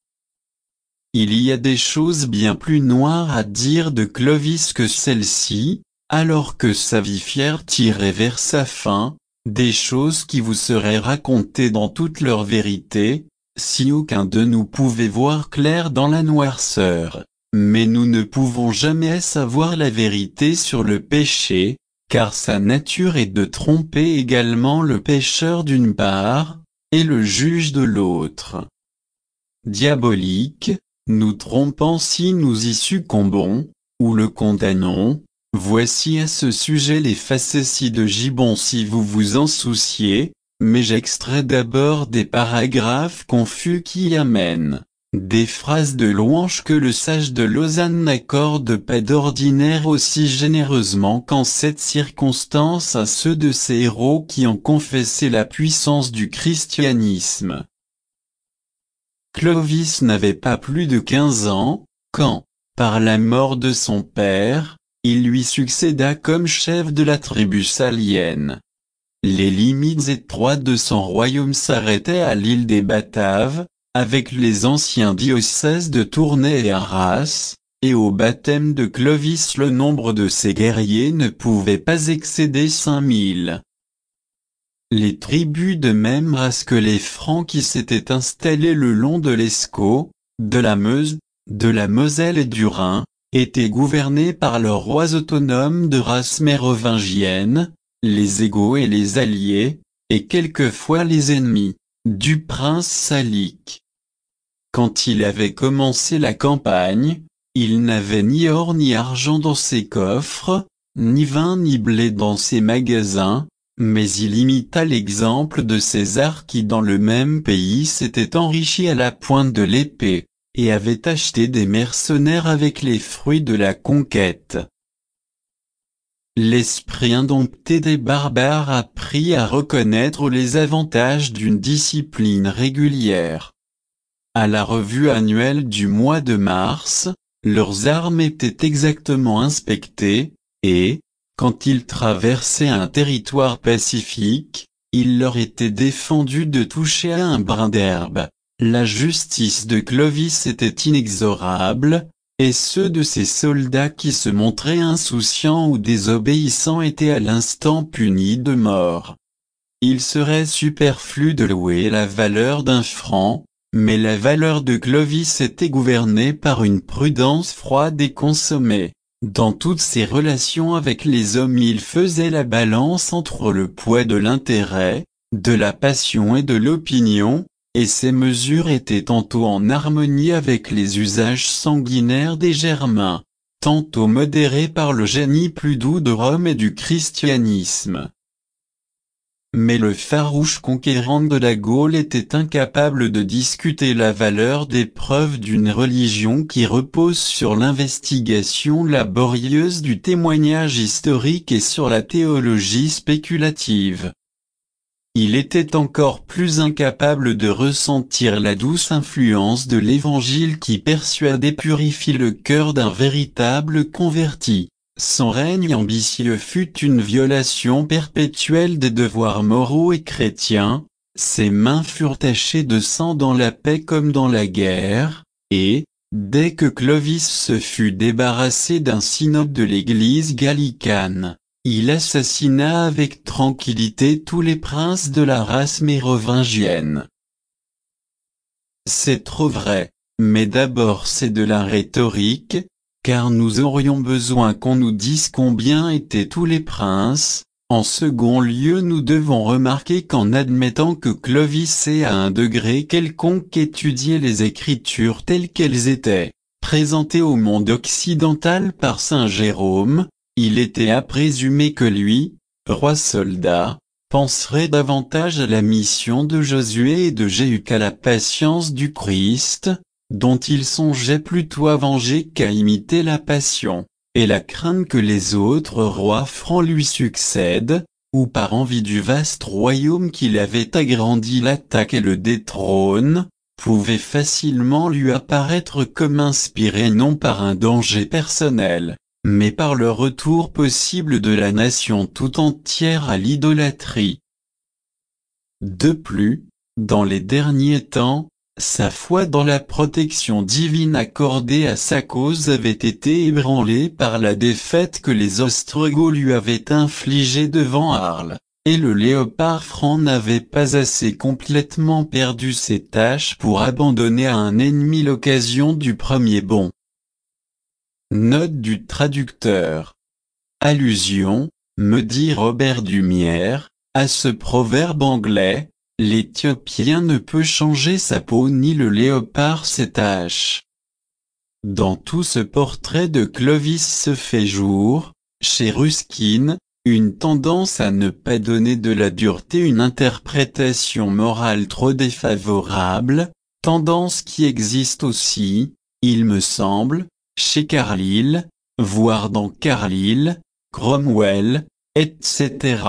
Il y a des choses bien plus noires à dire de Clovis que celle-ci, alors que sa vie fière tirait vers sa fin, des choses qui vous seraient racontées dans toute leur vérité, si aucun de nous pouvait voir clair dans la noirceur. Mais nous ne pouvons jamais savoir la vérité sur le péché, car sa nature est de tromper également le pécheur d'une part, et le juge de l'autre. Diabolique, nous trompant si nous y succombons, ou le condamnons. Voici à ce sujet les facéties de Gibbon si vous vous en souciez, mais j'extrais d'abord des paragraphes confus qui amènent des phrases de louange que le sage de Lausanne n'accorde pas d'ordinaire aussi généreusement qu'en cette circonstance à ceux de ces héros qui ont confessé la puissance du christianisme. Clovis n'avait pas plus de 15 ans, quand, par la mort de son père, il lui succéda comme chef de la tribu salienne. Les limites étroites de son royaume s'arrêtaient à l'île des Bataves, avec les anciens diocèses de Tournai et Arras, et au baptême de Clovis le nombre de ses guerriers ne pouvait pas excéder 5000. Les tribus de même race que les Francs qui s'étaient installés le long de l'Escaut, de la Meuse, de la Moselle et du Rhin, étaient gouvernés par leurs rois autonomes de race mérovingienne, les égaux et les alliés, et quelquefois les ennemis, du prince salique. Quand il avait commencé la campagne, il n'avait ni or ni argent dans ses coffres, ni vin ni blé dans ses magasins, mais il imita l'exemple de César qui dans le même pays s'était enrichi à la pointe de l'épée, et avait acheté des mercenaires avec les fruits de la conquête. L'esprit indompté des barbares apprit à reconnaître les avantages d'une discipline régulière. À la revue annuelle du mois de mars, leurs armes étaient exactement inspectées, et, quand ils traversaient un territoire pacifique, il leur était défendu de toucher à un brin d'herbe. La justice de Clovis était inexorable, et ceux de ses soldats qui se montraient insouciants ou désobéissants étaient à l'instant punis de mort. Il serait superflu de louer la valeur d'un franc, Mais la valeur de Clovis était gouvernée par une prudence froide et consommée. Dans toutes ses relations avec les hommes, il faisait la balance entre le poids de l'intérêt, de la passion et de l'opinion, et ses mesures étaient tantôt en harmonie avec les usages sanguinaires des Germains, tantôt modérées par le génie plus doux de Rome et du christianisme. Mais le farouche conquérant de la Gaule était incapable de discuter la valeur des preuves d'une religion qui repose sur l'investigation laborieuse du témoignage historique et sur la théologie spéculative. Il était encore plus incapable de ressentir la douce influence de l'Évangile qui persuade et purifie le cœur d'un véritable converti. Son règne ambitieux fut une violation perpétuelle des devoirs moraux et chrétiens, ses mains furent tachées de sang dans la paix comme dans la guerre, et, dès que Clovis se fut débarrassé d'un synode de l'Église gallicane, il assassina avec tranquillité tous les princes de la race mérovingienne. C'est trop vrai, mais d'abord c'est de la rhétorique, car nous aurions besoin qu'on nous dise combien étaient tous les princes. En second lieu, nous devons remarquer qu'en admettant que Clovis ait à un degré quelconque étudié les Écritures telles qu'elles étaient présentées au monde occidental par saint Jérôme, il était à présumer que lui, roi soldat, penserait davantage à la mission de Josué et de Jéhu qu'à la patience du Christ, dont il songeait plutôt à venger qu'à imiter la passion, et la crainte que les autres rois francs lui succèdent, ou par envie du vaste royaume qu'il avait agrandi l'attaque et le détrône, pouvait facilement lui apparaître comme inspiré non par un danger personnel, mais par le retour possible de la nation tout entière à l'idolâtrie. De plus, dans les derniers temps, sa foi dans la protection divine accordée à sa cause avait été ébranlée par la défaite que les Ostrogoths lui avaient infligée devant Arles, et le léopard franc n'avait pas assez complètement perdu ses tâches pour abandonner à un ennemi l'occasion du premier bond. Note du traducteur. Allusion, me dit Robert Dumière, à ce proverbe anglais. L'Éthiopien ne peut changer sa peau ni le léopard ses taches. Dans tout ce portrait de Clovis se fait jour, chez Ruskin, une tendance à ne pas donner de la dureté une interprétation morale trop défavorable, tendance qui existe aussi, il me semble, chez Carlyle, voire dans Carlyle, Cromwell, etc.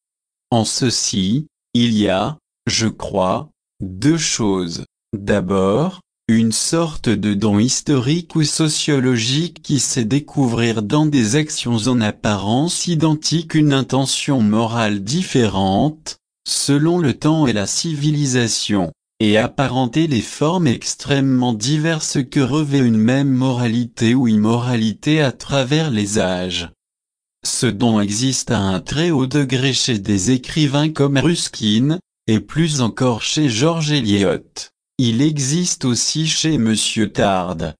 En ceci, il y a, je crois, deux choses. D'abord, une sorte de don historique ou sociologique qui sait découvrir dans des actions en apparence identiques une intention morale différente, selon le temps et la civilisation, et apparenter les formes extrêmement diverses que revêt une même moralité ou immoralité à travers les âges. Ce don existe à un très haut degré chez des écrivains comme Ruskin, et plus encore chez George Eliot. Il existe aussi chez Monsieur Tarde.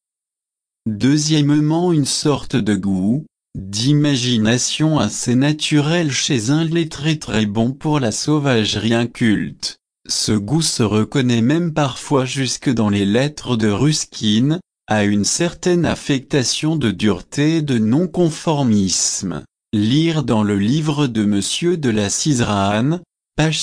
Deuxièmement, une sorte de goût, d'imagination assez naturel chez un lettré très bon pour la sauvagerie inculte. Ce goût se reconnaît même parfois jusque dans les lettres de Ruskin, à une certaine affectation de dureté et de non-conformisme. Lire dans le livre de Monsieur de la Ciserane, page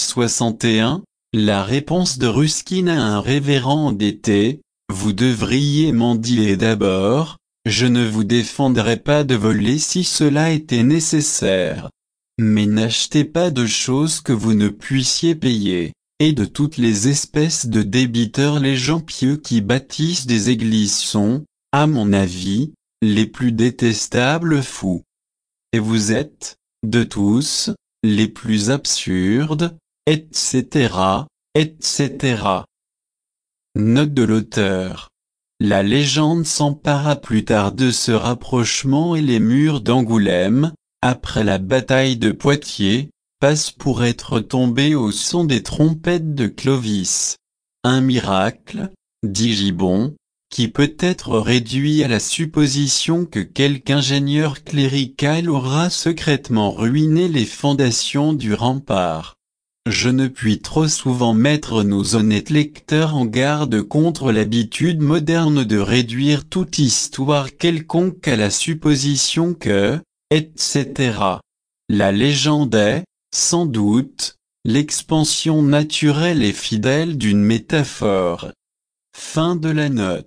61, la réponse de Ruskin à un révérend endetté, « Vous devriez mendier d'abord, je ne vous défendrai pas de voler si cela était nécessaire. Mais n'achetez pas de choses que vous ne puissiez payer, et de toutes les espèces de débiteurs les gens pieux qui bâtissent des églises sont, à mon avis, les plus détestables fous. Et vous êtes, de tous, les plus absurdes, etc., etc. » Note de l'auteur. La légende s'empara plus tard de ce rapprochement et les murs d'Angoulême, après la bataille de Poitiers, passent pour être tombés au son des trompettes de Clovis. Un miracle, dit Gibbon, qui peut être réduit à la supposition que quelque ingénieur clérical aura secrètement ruiné les fondations du rempart. Je ne puis trop souvent mettre nos honnêtes lecteurs en garde contre l'habitude moderne de réduire toute histoire quelconque à la supposition que, etc. La légende est, sans doute, l'expansion naturelle et fidèle d'une métaphore. Fin de la note.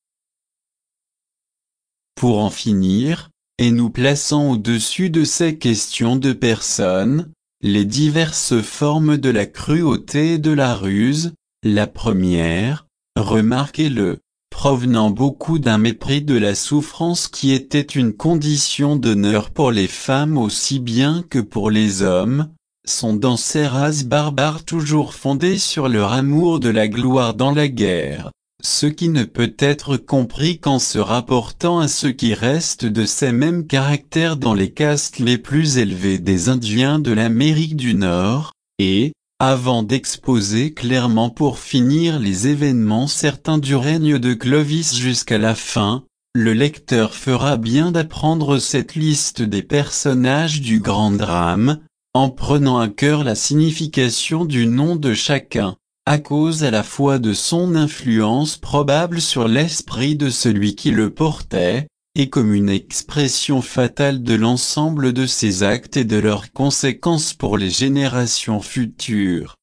Pour en finir, et nous plaçant au-dessus de ces questions de personnes, les diverses formes de la cruauté et de la ruse, la première, remarquez-le, provenant beaucoup d'un mépris de la souffrance qui était une condition d'honneur pour les femmes aussi bien que pour les hommes, sont dans ces races barbares toujours fondées sur leur amour de la gloire dans la guerre. Ce qui ne peut être compris qu'en se rapportant à ce qui reste de ces mêmes caractères dans les castes les plus élevées des Indiens de l'Amérique du Nord, et, avant d'exposer clairement pour finir les événements certains du règne de Clovis jusqu'à la fin, le lecteur fera bien d'apprendre cette liste des personnages du grand drame, en prenant à cœur la signification du nom de chacun, à cause à la fois de son influence probable sur l'esprit de celui qui le portait, et comme une expression fatale de l'ensemble de ses actes et de leurs conséquences pour les générations futures.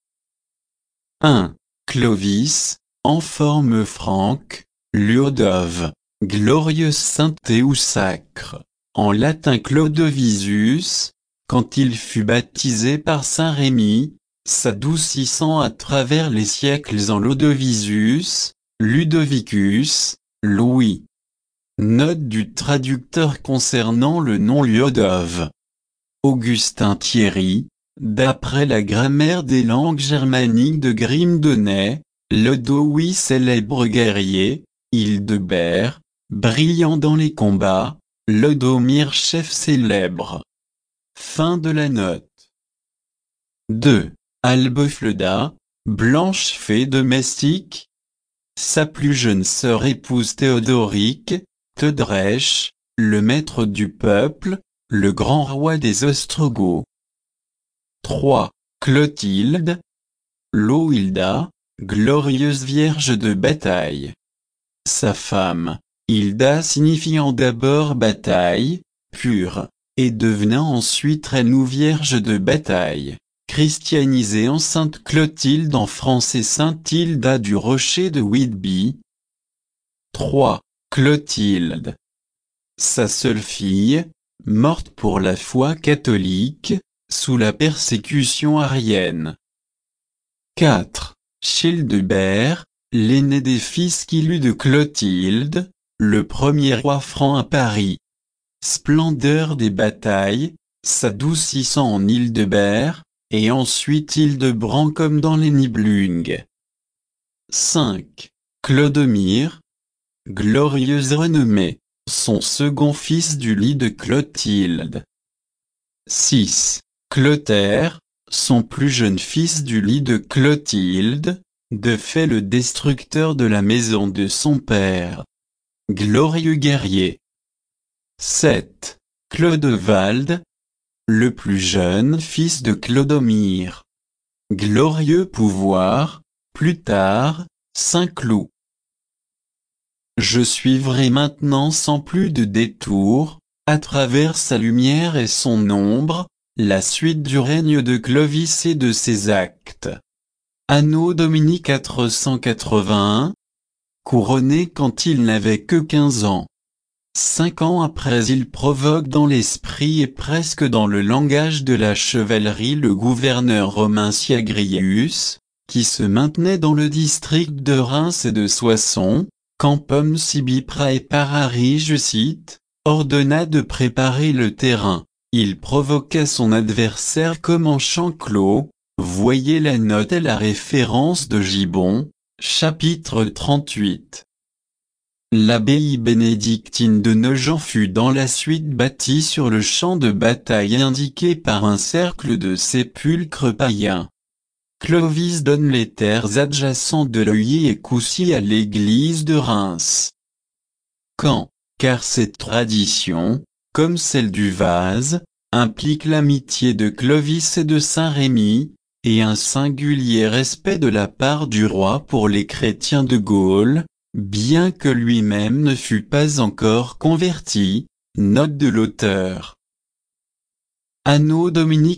1. Clovis, en forme franque, Luodove, glorieuse sainteté ou sacre, en latin Clodovisius, quand il fut baptisé par saint Rémy, s'adoucissant à travers les siècles en Lodovisius, Ludovicus, Louis. Note du traducteur concernant le nom Luodove. Augustin Thierry, d'après la grammaire des langues germaniques de Grimm-Donnet, Lodowi célèbre guerrier, Hildebert, brillant dans les combats, Lodomir chef célèbre. Fin de la note. 2. Albefleda, blanche fée domestique. Sa plus jeune sœur épouse Théodoric, Theodrech, le maître du peuple, le grand roi des Ostrogoths. 3. Clotilde, Lohilda, glorieuse vierge de bataille. Sa femme, Hilda signifiant d'abord bataille, pure, et devenant ensuite reine ou vierge de bataille. Christianisée en Sainte Clotilde en France et Sainte Hilda du Rocher de Whitby. 3. Clotilde. Sa seule fille, morte pour la foi catholique, sous la persécution arienne. 4. Childebert, l'aîné des fils qu'il eut de Clotilde, le premier roi franc à Paris. Splendeur des batailles, s'adoucissant en Hildebert, et ensuite Hildebrand comme dans les Nibelungs. 5. Clodomir, glorieuse renommée, son second fils du lit de Clotilde. 6. Clotaire, son plus jeune fils du lit de Clotilde, de fait le destructeur de la maison de son père. Glorieux guerrier. 7. Clodewald, le plus jeune fils de Clodomir. Glorieux pouvoir, plus tard, Saint-Cloud. Je suivrai maintenant sans plus de détour, à travers sa lumière et son ombre, la suite du règne de Clovis et de ses actes. Anno Domini 481, couronné quand il n'avait que 15 ans. 5 ans après il provoque dans l'esprit et presque dans le langage de la chevalerie le gouverneur romain Syagrius, qui se maintenait dans le district de Reims et de Soissons, quand Pomme Sibipra et Parary, je cite, ordonna de préparer le terrain. Il provoqua son adversaire comme en champ clos, voyez la note et la référence de Gibbon, chapitre 38. L'abbaye bénédictine de Nogent fut dans la suite bâtie sur le champ de bataille indiqué par un cercle de sépulcres païens. Clovis donne les terres adjacentes de Leuilly et Coucy à l'église de Reims. Quand, car cette tradition, comme celle du vase, implique l'amitié de Clovis et de Saint-Rémy, et un singulier respect de la part du roi pour les chrétiens de Gaulle, bien que lui-même ne fût pas encore converti, note de l'auteur. Anno Domini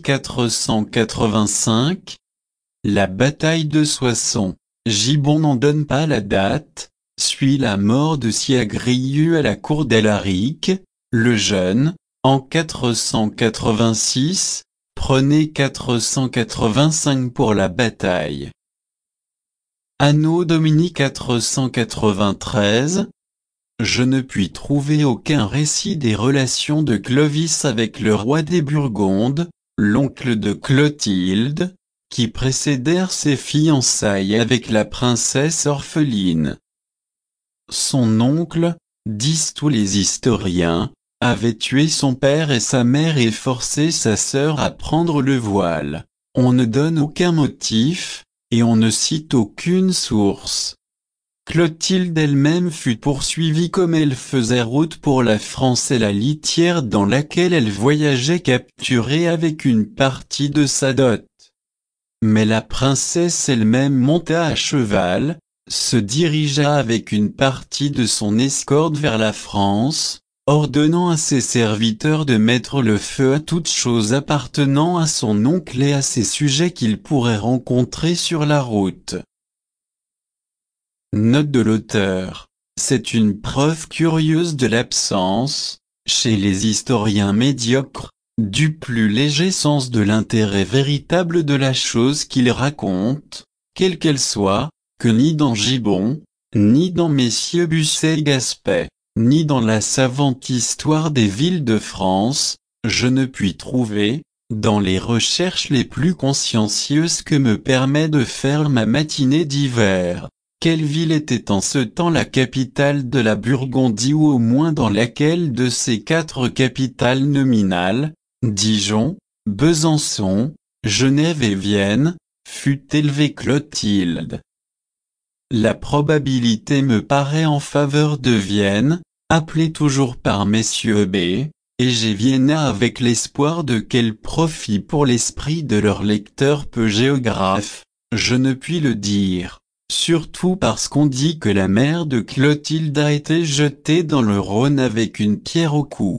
485. La bataille de Soissons. Gibbon n'en donne pas la date, suit la mort de Siagrius à la cour d'Alaric, le Jeune, en 486, prenez 485 pour la bataille. Anno Domini 493. Je ne puis trouver aucun récit des relations de Clovis avec le roi des Burgondes, l'oncle de Clotilde, qui précédèrent ses fiançailles avec la princesse orpheline. Son oncle, disent tous les historiens, avait tué son père et sa mère et forcé sa sœur à prendre le voile. On ne donne aucun motif, et on ne cite aucune source. Clotilde elle-même fut poursuivie comme elle faisait route pour la France et la litière dans laquelle elle voyageait capturée avec une partie de sa dot. Mais la princesse elle-même monta à cheval, se dirigea avec une partie de son escorte vers la France, ordonnant à ses serviteurs de mettre le feu à toutes choses appartenant à son oncle et à ses sujets qu'il pourrait rencontrer sur la route. Note de l'auteur. C'est une preuve curieuse de l'absence, chez les historiens médiocres, du plus léger sens de l'intérêt véritable de la chose qu'ils racontent, quelle qu'elle soit, que ni dans Gibbon, ni dans messieurs Busset et Gaspet, ni dans la savante histoire des villes de France, je ne puis trouver, dans les recherches les plus consciencieuses que me permet de faire ma matinée d'hiver, quelle ville était en ce temps la capitale de la Burgondie ou au moins dans laquelle de ces 4 capitales nominales, Dijon, Besançon, Genève et Vienne, fut élevée Clotilde. La probabilité me paraît en faveur de Vienne, appelée toujours par messieurs B, et j'ai Vienna avec l'espoir de quel profit pour l'esprit de leur lecteur peu géographe, je ne puis le dire. Surtout parce qu'on dit que la mère de Clotilde a été jetée dans le Rhône avec une pierre au cou.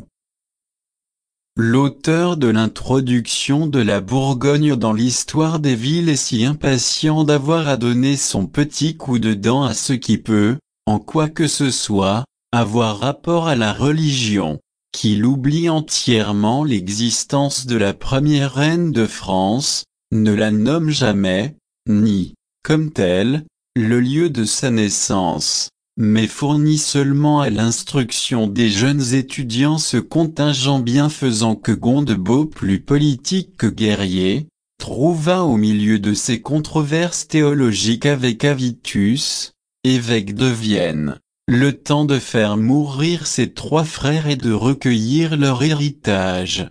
L'auteur de l'introduction de la Bourgogne dans l'histoire des villes est si impatient d'avoir à donner son petit coup de dent à ce qui peut, en quoi que ce soit, avoir rapport à la religion, qu'il oublie entièrement l'existence de la première reine de France, ne la nomme jamais, ni, comme telle, le lieu de sa naissance, mais fournit seulement à l'instruction des jeunes étudiants ce contingent bienfaisant que Gondebaud, plus politique que guerrier, trouva au milieu de ses controverses théologiques avec Avitus, évêque de Vienne, le temps de faire mourir ses 3 frères et de recueillir leur héritage.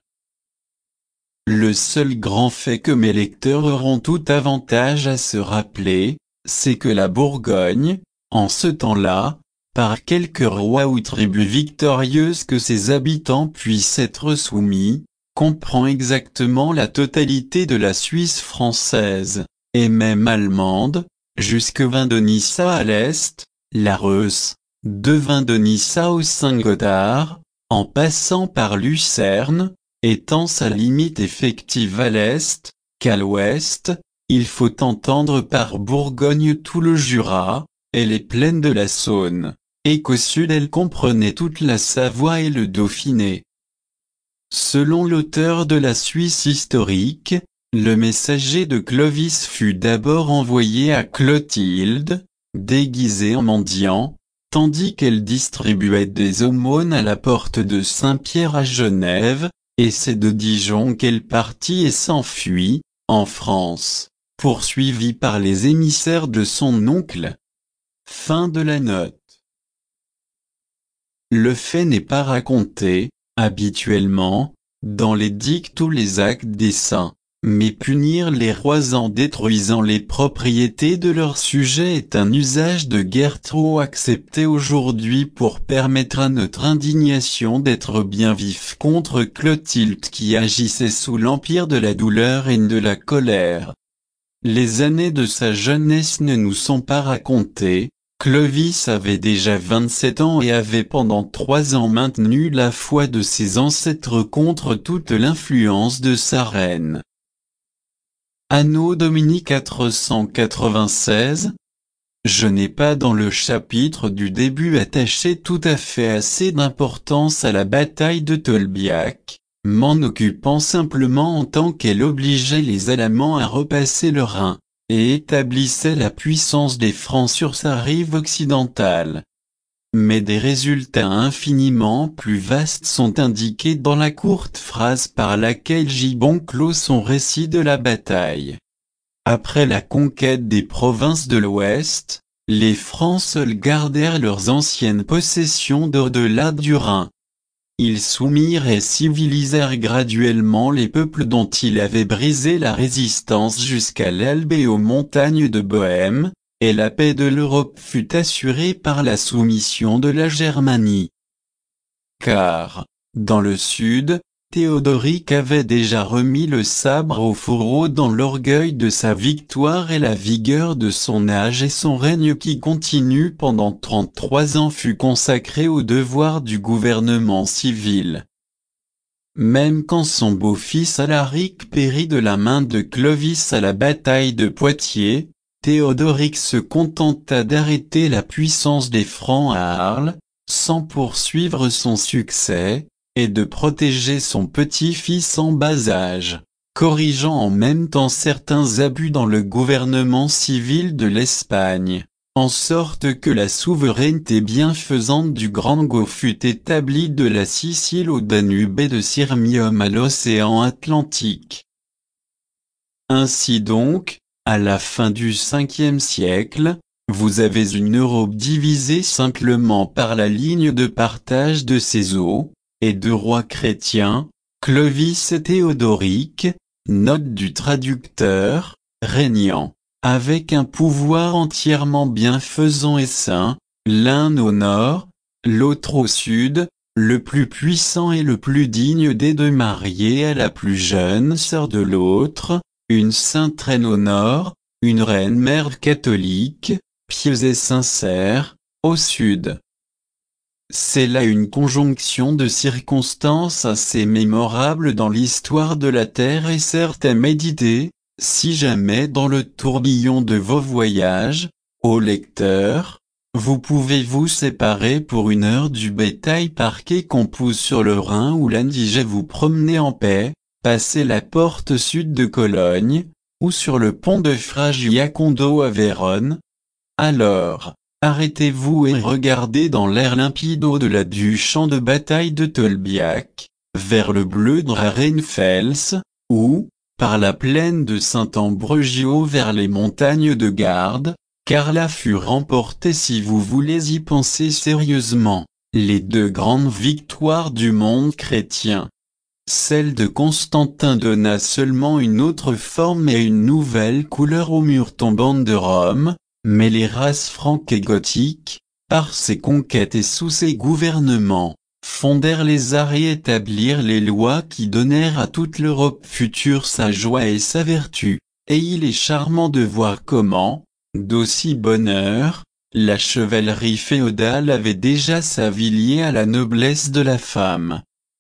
Le seul grand fait que mes lecteurs auront tout avantage à se rappeler, c'est que la Bourgogne, en ce temps-là, par quelque roi ou tribu victorieuse que ses habitants puissent être soumis, comprend exactement la totalité de la Suisse française, et même allemande, jusque Vindenissa à l'est, la Reuss, de Vindenissa au Saint-Gothard, en passant par Lucerne, étant sa limite effective à l'est, qu'à l'ouest. Il faut entendre par Bourgogne tout le Jura, et les plaines de la Saône, et qu'au sud elle comprenait toute la Savoie et le Dauphiné. Selon l'auteur de la Suisse historique, le messager de Clovis fut d'abord envoyé à Clotilde, déguisé en mendiant, tandis qu'elle distribuait des aumônes à la porte de Saint-Pierre à Genève, et c'est de Dijon qu'elle partit et s'enfuit, en France, poursuivie par les émissaires de son oncle. Fin de la note. Le fait n'est pas raconté, habituellement, dans les dictes ou les actes des saints, Mais punir les rois en détruisant les propriétés de leurs sujets est un usage de guerre trop accepté aujourd'hui pour permettre à notre indignation d'être bien vif contre Clotilde qui agissait sous l'empire de la douleur et de la colère. Les années de sa jeunesse ne nous sont pas racontées. Clovis avait déjà 27 ans et avait pendant 3 ans maintenu la foi de ses ancêtres contre toute l'influence de sa reine. Anno Domini 496. Je n'ai pas dans le chapitre du début attaché tout à fait assez d'importance à la bataille de Tolbiac, m'en occupant simplement en tant qu'elle obligeait les Alamans à repasser le Rhin, et établissait la puissance des Francs sur sa rive occidentale. Mais des résultats infiniment plus vastes sont indiqués dans la courte phrase par laquelle Gibbon clôt son récit de la bataille. Après la conquête des provinces de l'Ouest, les Francs seuls gardèrent leurs anciennes possessions d'au-delà du Rhin. Ils soumirent et civilisèrent graduellement les peuples dont ils avaient brisé la résistance jusqu'à l'Elbe et aux montagnes de Bohême, et la paix de l'Europe fut assurée par la soumission de la Germanie. Car, dans le sud, Théodoric avait déjà remis le sabre au fourreau dans l'orgueil de sa victoire et la vigueur de son âge et son règne qui continue pendant 33 ans fut consacré au devoir du gouvernement civil. Même quand son beau-fils Alaric périt de la main de Clovis à la bataille de Poitiers, Théodoric se contenta d'arrêter la puissance des Francs à Arles, sans poursuivre son succès, et de protéger son petit-fils en bas âge, corrigeant en même temps certains abus dans le gouvernement civil de l'Espagne, en sorte que la souveraineté bienfaisante du Grand Goth fut établie de la Sicile au Danube et de Sirmium à l'océan Atlantique. Ainsi donc, à la fin du Ve siècle, vous avez une Europe divisée simplement par la ligne de partage de ses eaux, et deux rois chrétiens, Clovis et Théodoric, note du traducteur, régnant, avec un pouvoir entièrement bienfaisant et saint, l'un au nord, l'autre au sud, le plus puissant et le plus digne des deux mariés à la plus jeune sœur de l'autre, une sainte reine au nord, une reine mère catholique, pieuse et sincère, au sud. C'est là une conjonction de circonstances assez mémorable dans l'histoire de la Terre et certes à méditer, si jamais dans le tourbillon de vos voyages, ô lecteurs, vous pouvez vous séparer pour une heure du bétail parqué qu'on pousse sur le Rhin ou l'indigé vous promener en paix, passer la porte sud de Cologne, ou sur le pont de Fra Giacondo à Vérone. Alors, arrêtez-vous et regardez dans l'air limpide au-delà du champ de bataille de Tolbiac, vers le bleu de Rarenfels, ou, par la plaine de Saint-Ambrogio vers les montagnes de Garde, car là fut remportée si vous voulez y penser sérieusement, les deux grandes victoires du monde chrétien. Celle de Constantin donna seulement une autre forme et une nouvelle couleur aux murs tombantes de Rome, mais les races franques et gothiques, par ses conquêtes et sous ses gouvernements, fondèrent les arts et établirent les lois qui donnèrent à toute l'Europe future sa joie et sa vertu, et il est charmant de voir comment, d'aussi bonne heure, la chevalerie féodale avait déjà sa vie liée à la noblesse de la femme.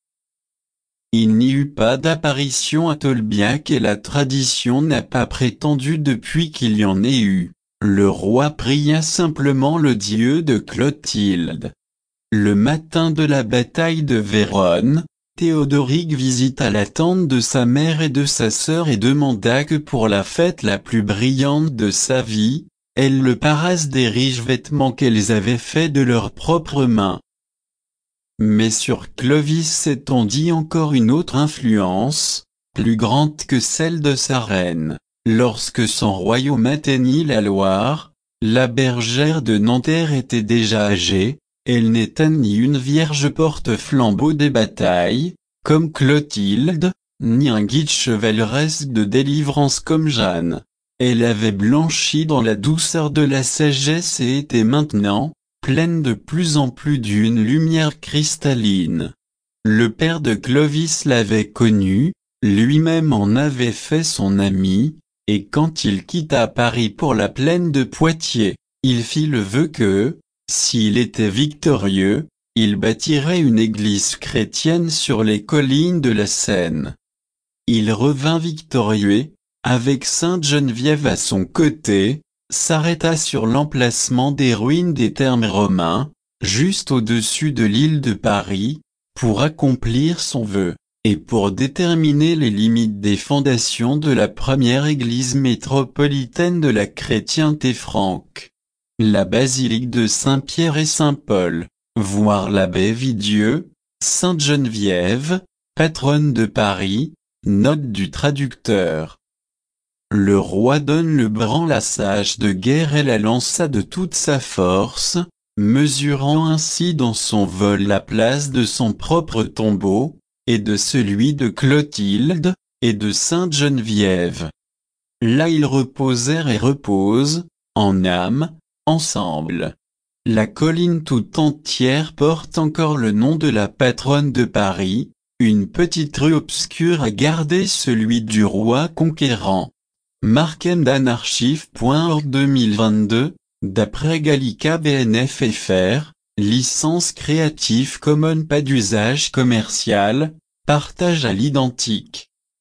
Il n'y eut pas d'apparition à Tolbiac et la tradition n'a pas prétendu depuis qu'il y en ait eu. Le roi pria simplement le dieu de Clotilde. Le matin de la bataille de Vérone, Théodoric visita la tente de sa mère et de sa sœur et demanda que pour la fête la plus brillante de sa vie, elles le parassent des riches vêtements qu'elles avaient faits de leurs propres mains. Mais sur Clovis s'étendit encore une autre influence, plus grande que celle de sa reine. Lorsque son royaume atteignit la Loire, la bergère de Nanterre était déjà âgée, elle n'était ni une vierge porte-flambeau des batailles, comme Clotilde, ni un guide chevaleresque de délivrance comme Jeanne. Elle avait blanchi dans la douceur de la sagesse et était maintenant, pleine de plus en plus d'une lumière cristalline. Le père de Clovis l'avait connue, lui-même en avait fait son ami, et quand il quitta Paris pour la plaine de Poitiers, il fit le vœu que, s'il était victorieux, il bâtirait une église chrétienne sur les collines de la Seine. Il revint victorieux, avec Sainte Geneviève à son côté, s'arrêta sur l'emplacement des ruines des thermes romains, juste au-dessus de l'île de Paris, pour accomplir son vœu, et pour déterminer les limites des fondations de la première église métropolitaine de la chrétienté franque. La basilique de Saint-Pierre et Saint-Paul, voire l'abbé Vidieu, Sainte Geneviève, patronne de Paris, note du traducteur. Le roi donne le branlassage de guerre et la lança de toute sa force, mesurant ainsi dans son vol la place de son propre tombeau, et de celui de Clotilde, et de Sainte Geneviève. Là ils reposèrent et reposent, en âme, ensemble. La colline tout entière porte encore le nom de la patronne de Paris, une petite rue obscure a gardé celui du roi conquérant. Markendanarchive.org 2022, d'après Gallica BNF FR, licence Creative Commons pas d'usage commercial, partage à l'identique.